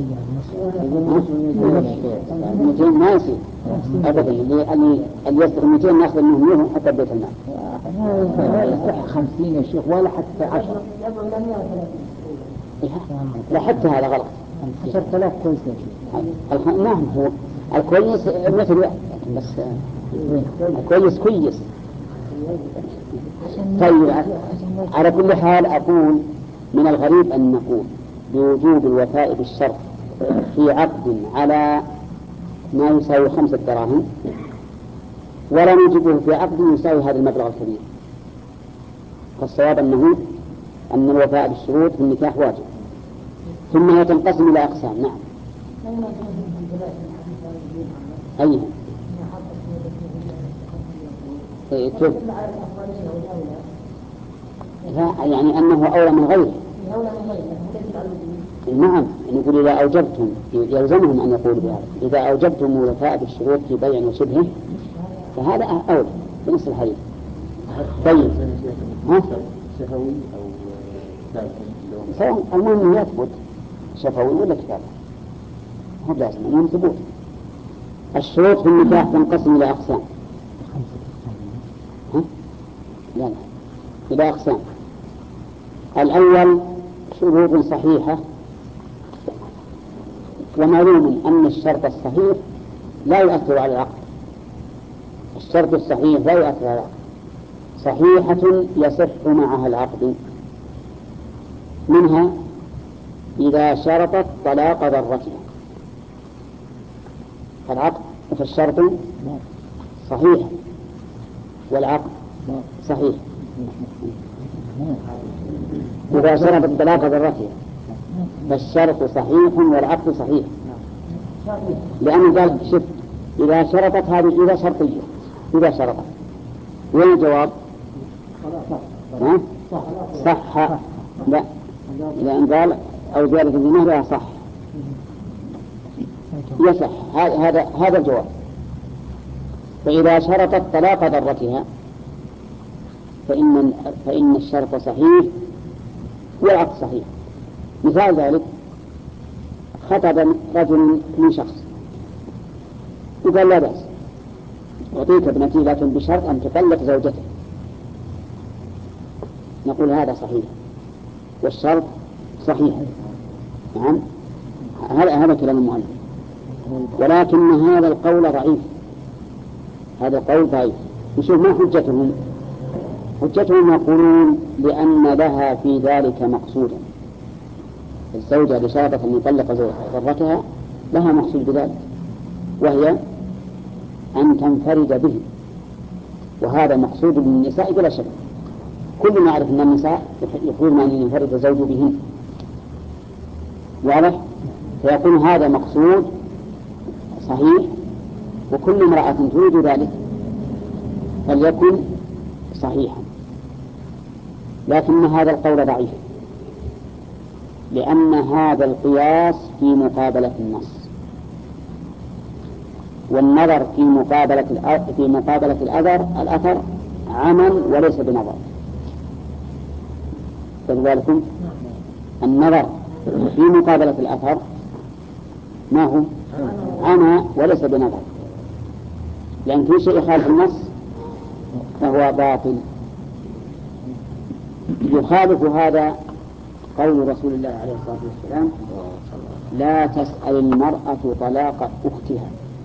مئتين ما يصير أبدا. اللي اللي يصدر مئتين ناخذ منهم مئة حتى بيت المال خمسين يا شيخ ولا حتى عشرة. لا حتى هذا غلط. عشرة آلاف كويس يا شيخ. نعم هو الكويس مثل بس الكويس كويس. طيب على كل حال أقول من الغريب أن نقول بوجوب الوفاء بالشرط في عقد على ما يساوي خمسة دراهم ولا نوجبه في عقد يساوي هذا المبلغ الكبير. فالصواب أنه أن الوفاء بالشروط في النكاح واجب ثم هي تنقسم إلى أقسام. نعم. أيها كيف؟ لا يعني أنه أولى من غيره. نعم نقول إذا أوجبتم يلزمهم أن يقولوا بهذا. إذا أوجبتم الوفاء بالشروط في بيع وشبهه فهذا أولى بنص الحديث. طيب ها؟ شفوي أو سواء المهم يثبت شفوي ولا كتاب هو لازم المهم ثبوت. الشروط في النكاح تنقسم إلى أقسام. ها؟ لا لا إلى أقسام. الأول شروط صحيحة، ومعلوم أن الشرط الصحيح لا يؤثر على العقد. الشرط الصحيح لا يؤثر على العقد. صحيحة يصح معها العقد، منها إذا شرطت طلاق ضرتها فالعقد فالشرط صحيح والعقد صحيح. إذا شرطت طلاق ضرتها فالشرط صحيح والعقد صحيح، لأنه قال شف إذا شرطت هذه إذا شرطية إذا شرطت. وين الجواب؟ ها؟ صح. لا لأن قال أو زيادة الزنا لا صح يصح. هذا هذا الجواب. فإذا شرطت طلاق ضرتها فإن فإن الشرط صحيح والعقد صحيح. مثال ذلك خطب رجل من شخص وقال لا بأس أعطيك ابنتي لكن بشرط أن تطلق زوجته، نقول هذا صحيح والشرط صحيح. نعم هذا هذا كلام المؤلف، ولكن هذا القول ضعيف. هذا القول ضعيف. نشوف ما حجتهم. حجتهم يقولون لأن لها في ذلك مقصودا. الزوجة اللي شرطت أن يطلق ضرتها لها مقصود بذلك، وهي أن تنفرد به، وهذا مقصود للنساء بلا شك. كل ما يعرف أن النساء يحبون أن ينفرد الزوج بهن، واضح؟ فيكون هذا مقصود صحيح، وكل امرأة تريد ذلك فليكن صحيحا. لكن هذا القول ضعيف، لأن هذا القياس في مقابلة النص، والنظر في مقابلة في مقابلة الأثر الأثر عمل وليس بنظر. فلذلك النظر في مقابلة الأثر ما هو عمى وليس بنظر، لأن كل شيء يخالف النص فهو باطل. يخالف هذا قول رسول الله عليه الصلاة والسلام: لا تسأل المرأة طلاق أختها.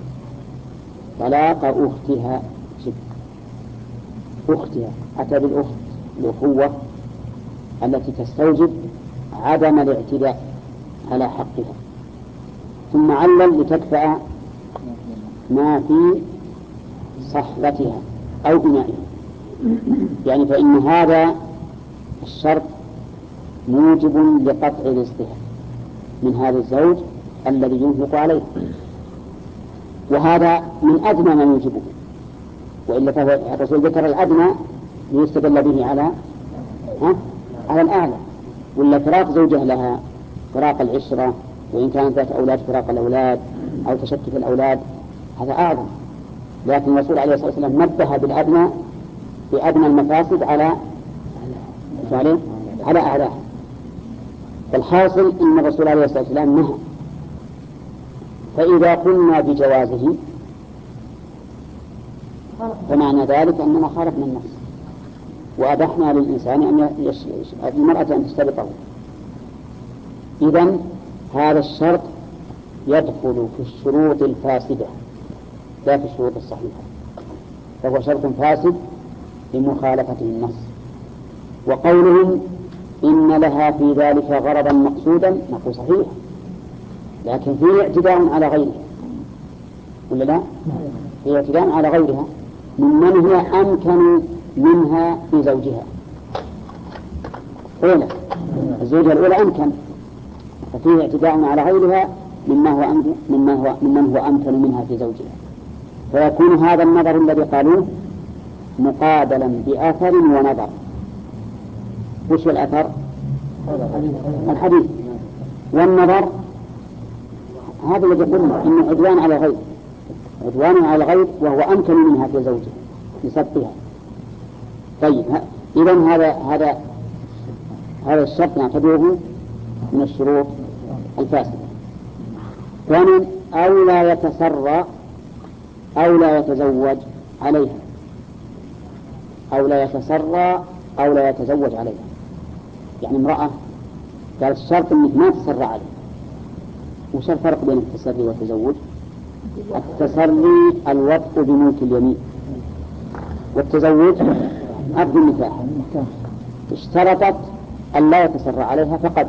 طلاق أختها أختها أتى بالأخت الأخوة التي تستوجب عدم الاعتداء على حقها، ثم علل لتكفأ ما في صحبتها أو بنائها. يعني فإن هذا الشرط موجب لقطع رزقها من هذا الزوج الذي ينفق عليه، وهذا من أدنى ما يوجبه، وإلا فهو الرسول ذكر الأدنى ليستدل به على ها؟ على الأعلى. ولا فراق زوجه لها، فراق العشرة، وإن كانت ذات أولاد فراق الأولاد أو تشتت الأولاد، هذا أعظم. لكن الرسول عليه الصلاة والسلام نبه بالأدنى بأدنى المفاسد على على على أعلاها. فالحاصل أن الرسول عليه الصلاة والسلام نهى. فإذا قلنا بجوازه فمعنى ذلك أننا خالفنا النص وأبحنا للإنسان أن يش... المرأة أن تشترطه. إذن هذا الشرط يدخل في الشروط الفاسدة لا في الشروط الصحيحة، فهو شرط فاسد لمخالفة النص. وقولهم إن لها في ذلك غرضا مقصودا نقول صحيح، لكن فيه اعتداء على غيرها ولا لا؟ فيه اعتداء على غيرها ممن هي أمكن منها في زوجها. أولى الزوجة الأولى أمكن، ففيه اعتداء على غيرها مما هو أمكن مما هو ممن هو أمكن منها في زوجها، فيكون هذا النظر الذي قالوه مقابلا بأثر ونظر. وش الأثر؟ الحديث. والنظر هذا الذي قلنا إنه عدوان على غير عدوان على غير وهو أمكن منها في زوجها لسبقها. طيب إذن هذا هذا هذا الشرط نعتبره من الشروط الفاسدة. ثانيا أو لا يتسرى أو لا يتزوج عليها، أو لا يتسرى أو لا يتزوج عليها. يعني امرأة قالت الشرط أنك ما تسرى عليها. وش الفرق بين التسري والتزوج؟ التسري الوطء بملك اليمين، والتزوج عقد النكاح. اشترطت أن لا يتسرى عليها فقد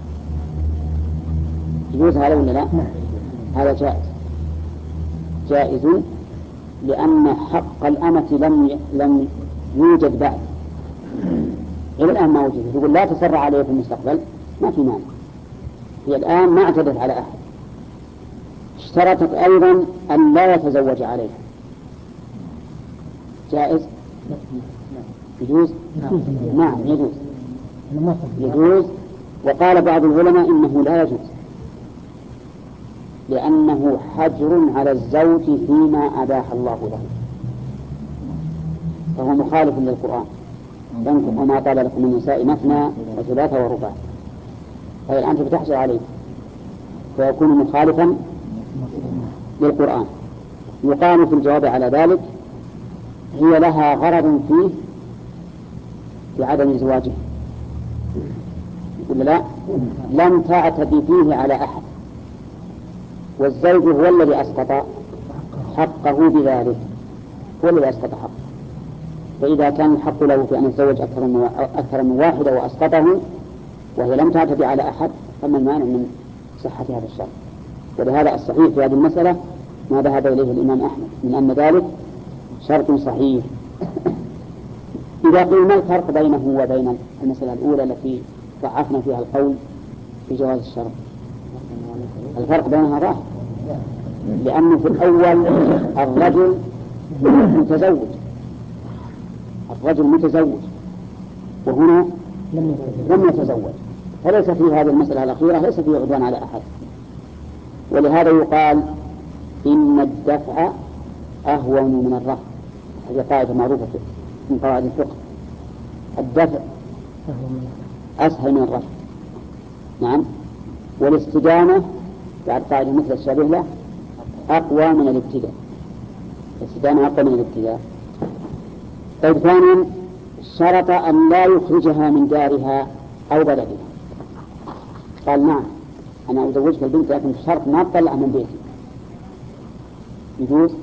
يجوز هذا ولا لا؟ هذا جائز جائز لأن حق الأمة لم لم يوجد بعد، إلى الآن ما وجد. يقول لا تسرى عليه في المستقبل ما في مانع، هي الآن ما اعتدت على أحد. اشترطت أيضا أن لا يتزوج عليها، جائز يجوز؟ نعم يجوز يجوز. وقال بعض العلماء إنه لا يجوز لأنه حجر على الزوج فيما أباح الله له، فهو مخالف للقرآن. فانكحوا ما طال لكم من النساء مثنى وثلاث ورباع، فهي الآن بتحجر عليه فيكون مخالفا للقرآن. يقام في الجواب على ذلك هي لها غرض فيه بعدم زواجه، يقول لا لم تعتدي فيه على أحد، والزوج هو الذي أسقط حقه بذلك، هو الذي أسقط حقه. فإذا كان الحق له في أن يتزوج أكثر من واحدة وأسقطه وهي لم تعتدي على أحد فما المانع من صحة هذا الشرط؟ ولهذا الصحيح في هذه المسألة ما ذهب إليه الإمام أحمد من أن ذلك شرط صحيح. إذا قيل ما الفرق بينه وبين المسألة الأولى التي ضعفنا فيها القول في جواز الشرط؟ الفرق بينها ظاهر، لأنه في الأول الرجل متزوج الرجل متزوج وهنا لم يتزوج، فليس في هذه المسألة الأخيرة ليس فيه عدوان على أحد. ولهذا يقال إن الدفع أهون من الرفع، هذه قاعدة معروفة من قواعد الفقه. الدفع أسهل من الرفع، نعم. والاستدامة بعد قاعدة مثل الشبه له أقوى من الابتداء، الاستدامة أقوى من الابتداء. طيب ثانيا شرط أن لا يخرجها من دارها أو بلدها. قال نعم أنا أزوجك البنت لكن شرط ما تطلع من بيتي، يجوز؟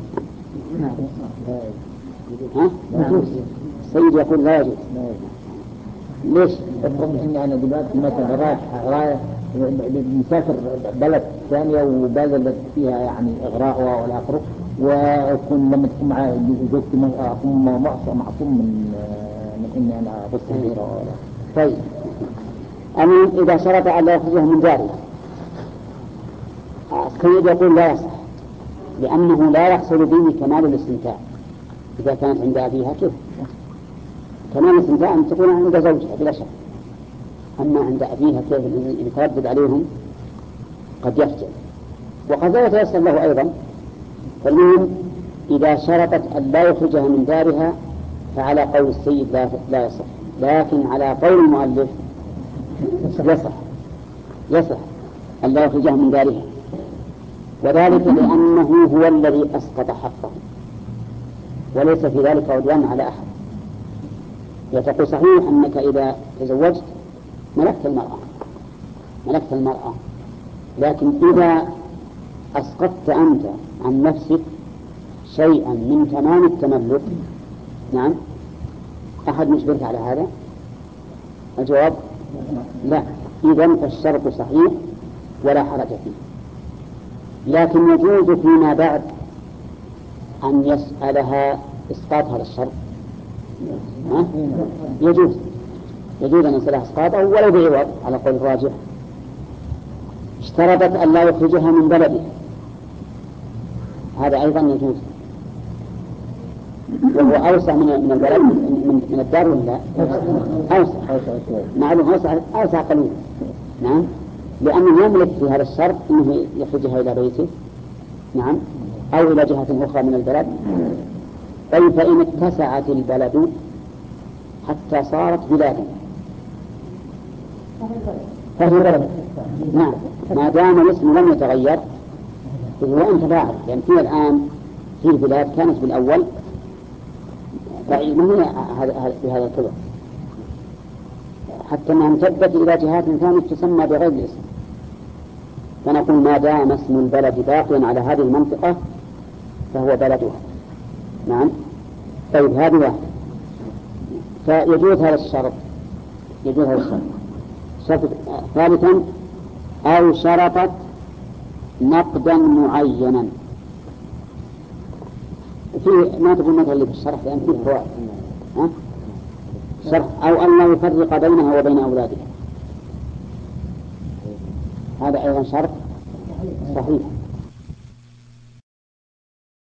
ها؟ السيد يقول لا يجوز. ليش؟ افرض اني انا دلوقتي مثلا رايح رايح مسافر بلد ثانيه وبلد فيها يعني اغراء والى اخره، واكون لما تكون معي زوجتي اكون معصوم من من اني انا بس غيره. طيب أمين إذا شرط أن لا يخرجه من داره السيد يقول لا يصح، لأنه لا يحصل به كمال الاستمتاع. إذا كانت عند أبيها كيف؟ كمال الاستمتاع أن تكون عند زوجها بلا شك، أما عند أبيها كيف يتردد عليهم قد يفجر وقد لا يتيسر له أيضا. فالمهم إذا شرطت أن لا يخرجها من دارها فعلى قول السيد لا, لا يصح، لكن على قول المؤلف يصح يصح أن لا يخرجها من دارها، وذلك لأنه هو الذي أسقط حقه وليس في ذلك عدوان على أحد. يتقول صحيح أنك إذا تزوجت ملكت المرأة ملكت المرأة لكن إذا أسقطت أنت عن نفسك شيئا من تمام التملك، نعم، أحد مجبرك على هذا؟ الجواب لا. إذن فالشرط صحيح ولا حرج فيه، لكن يجوز فيما بعد أن يسألها إسقاط هذا الشرط. ها؟ يجوز يجوز أن يسألها إسقاطه ولو بعوض على قول الراجح، اشترطت أن لا يخرجها من بلده، هذا أيضا يجوز، وهو أوسع من من البلد من, من الدار ولا أوسع؟ معلوم أوسع أوسع قليلا. نعم، لأنه يملك في هذا الشرط أنه يخرجها إلى بيته، نعم، أو إلى جهة أخرى من البلد. طيب فإن اتسعت البلد حتى صارت بلادا فهي بلد، نعم، ما دام الاسم لم يتغير هو أنت باعد، يعني في الآن في البلاد كانت بالأول بعيد ما هي بهذا الكبر، حتى أنها امتدت إلى جهات كانت تسمى بغير الاسم، فنقول ما دام اسم البلد باقيا على هذه المنطقة فهو بلدها. نعم. طيب هذه واحدة. فيجوز هذا الشرط، يجوز هذا الشرط. شرط ثالثا أو شرطت نقدا معينا، في ما تقول مثلا اللي في الشرح لأن فيه فوائد، ها؟ شرح أو أن لا يفرق بينها وبين أولادها، هذا أيضا شرط صحيح.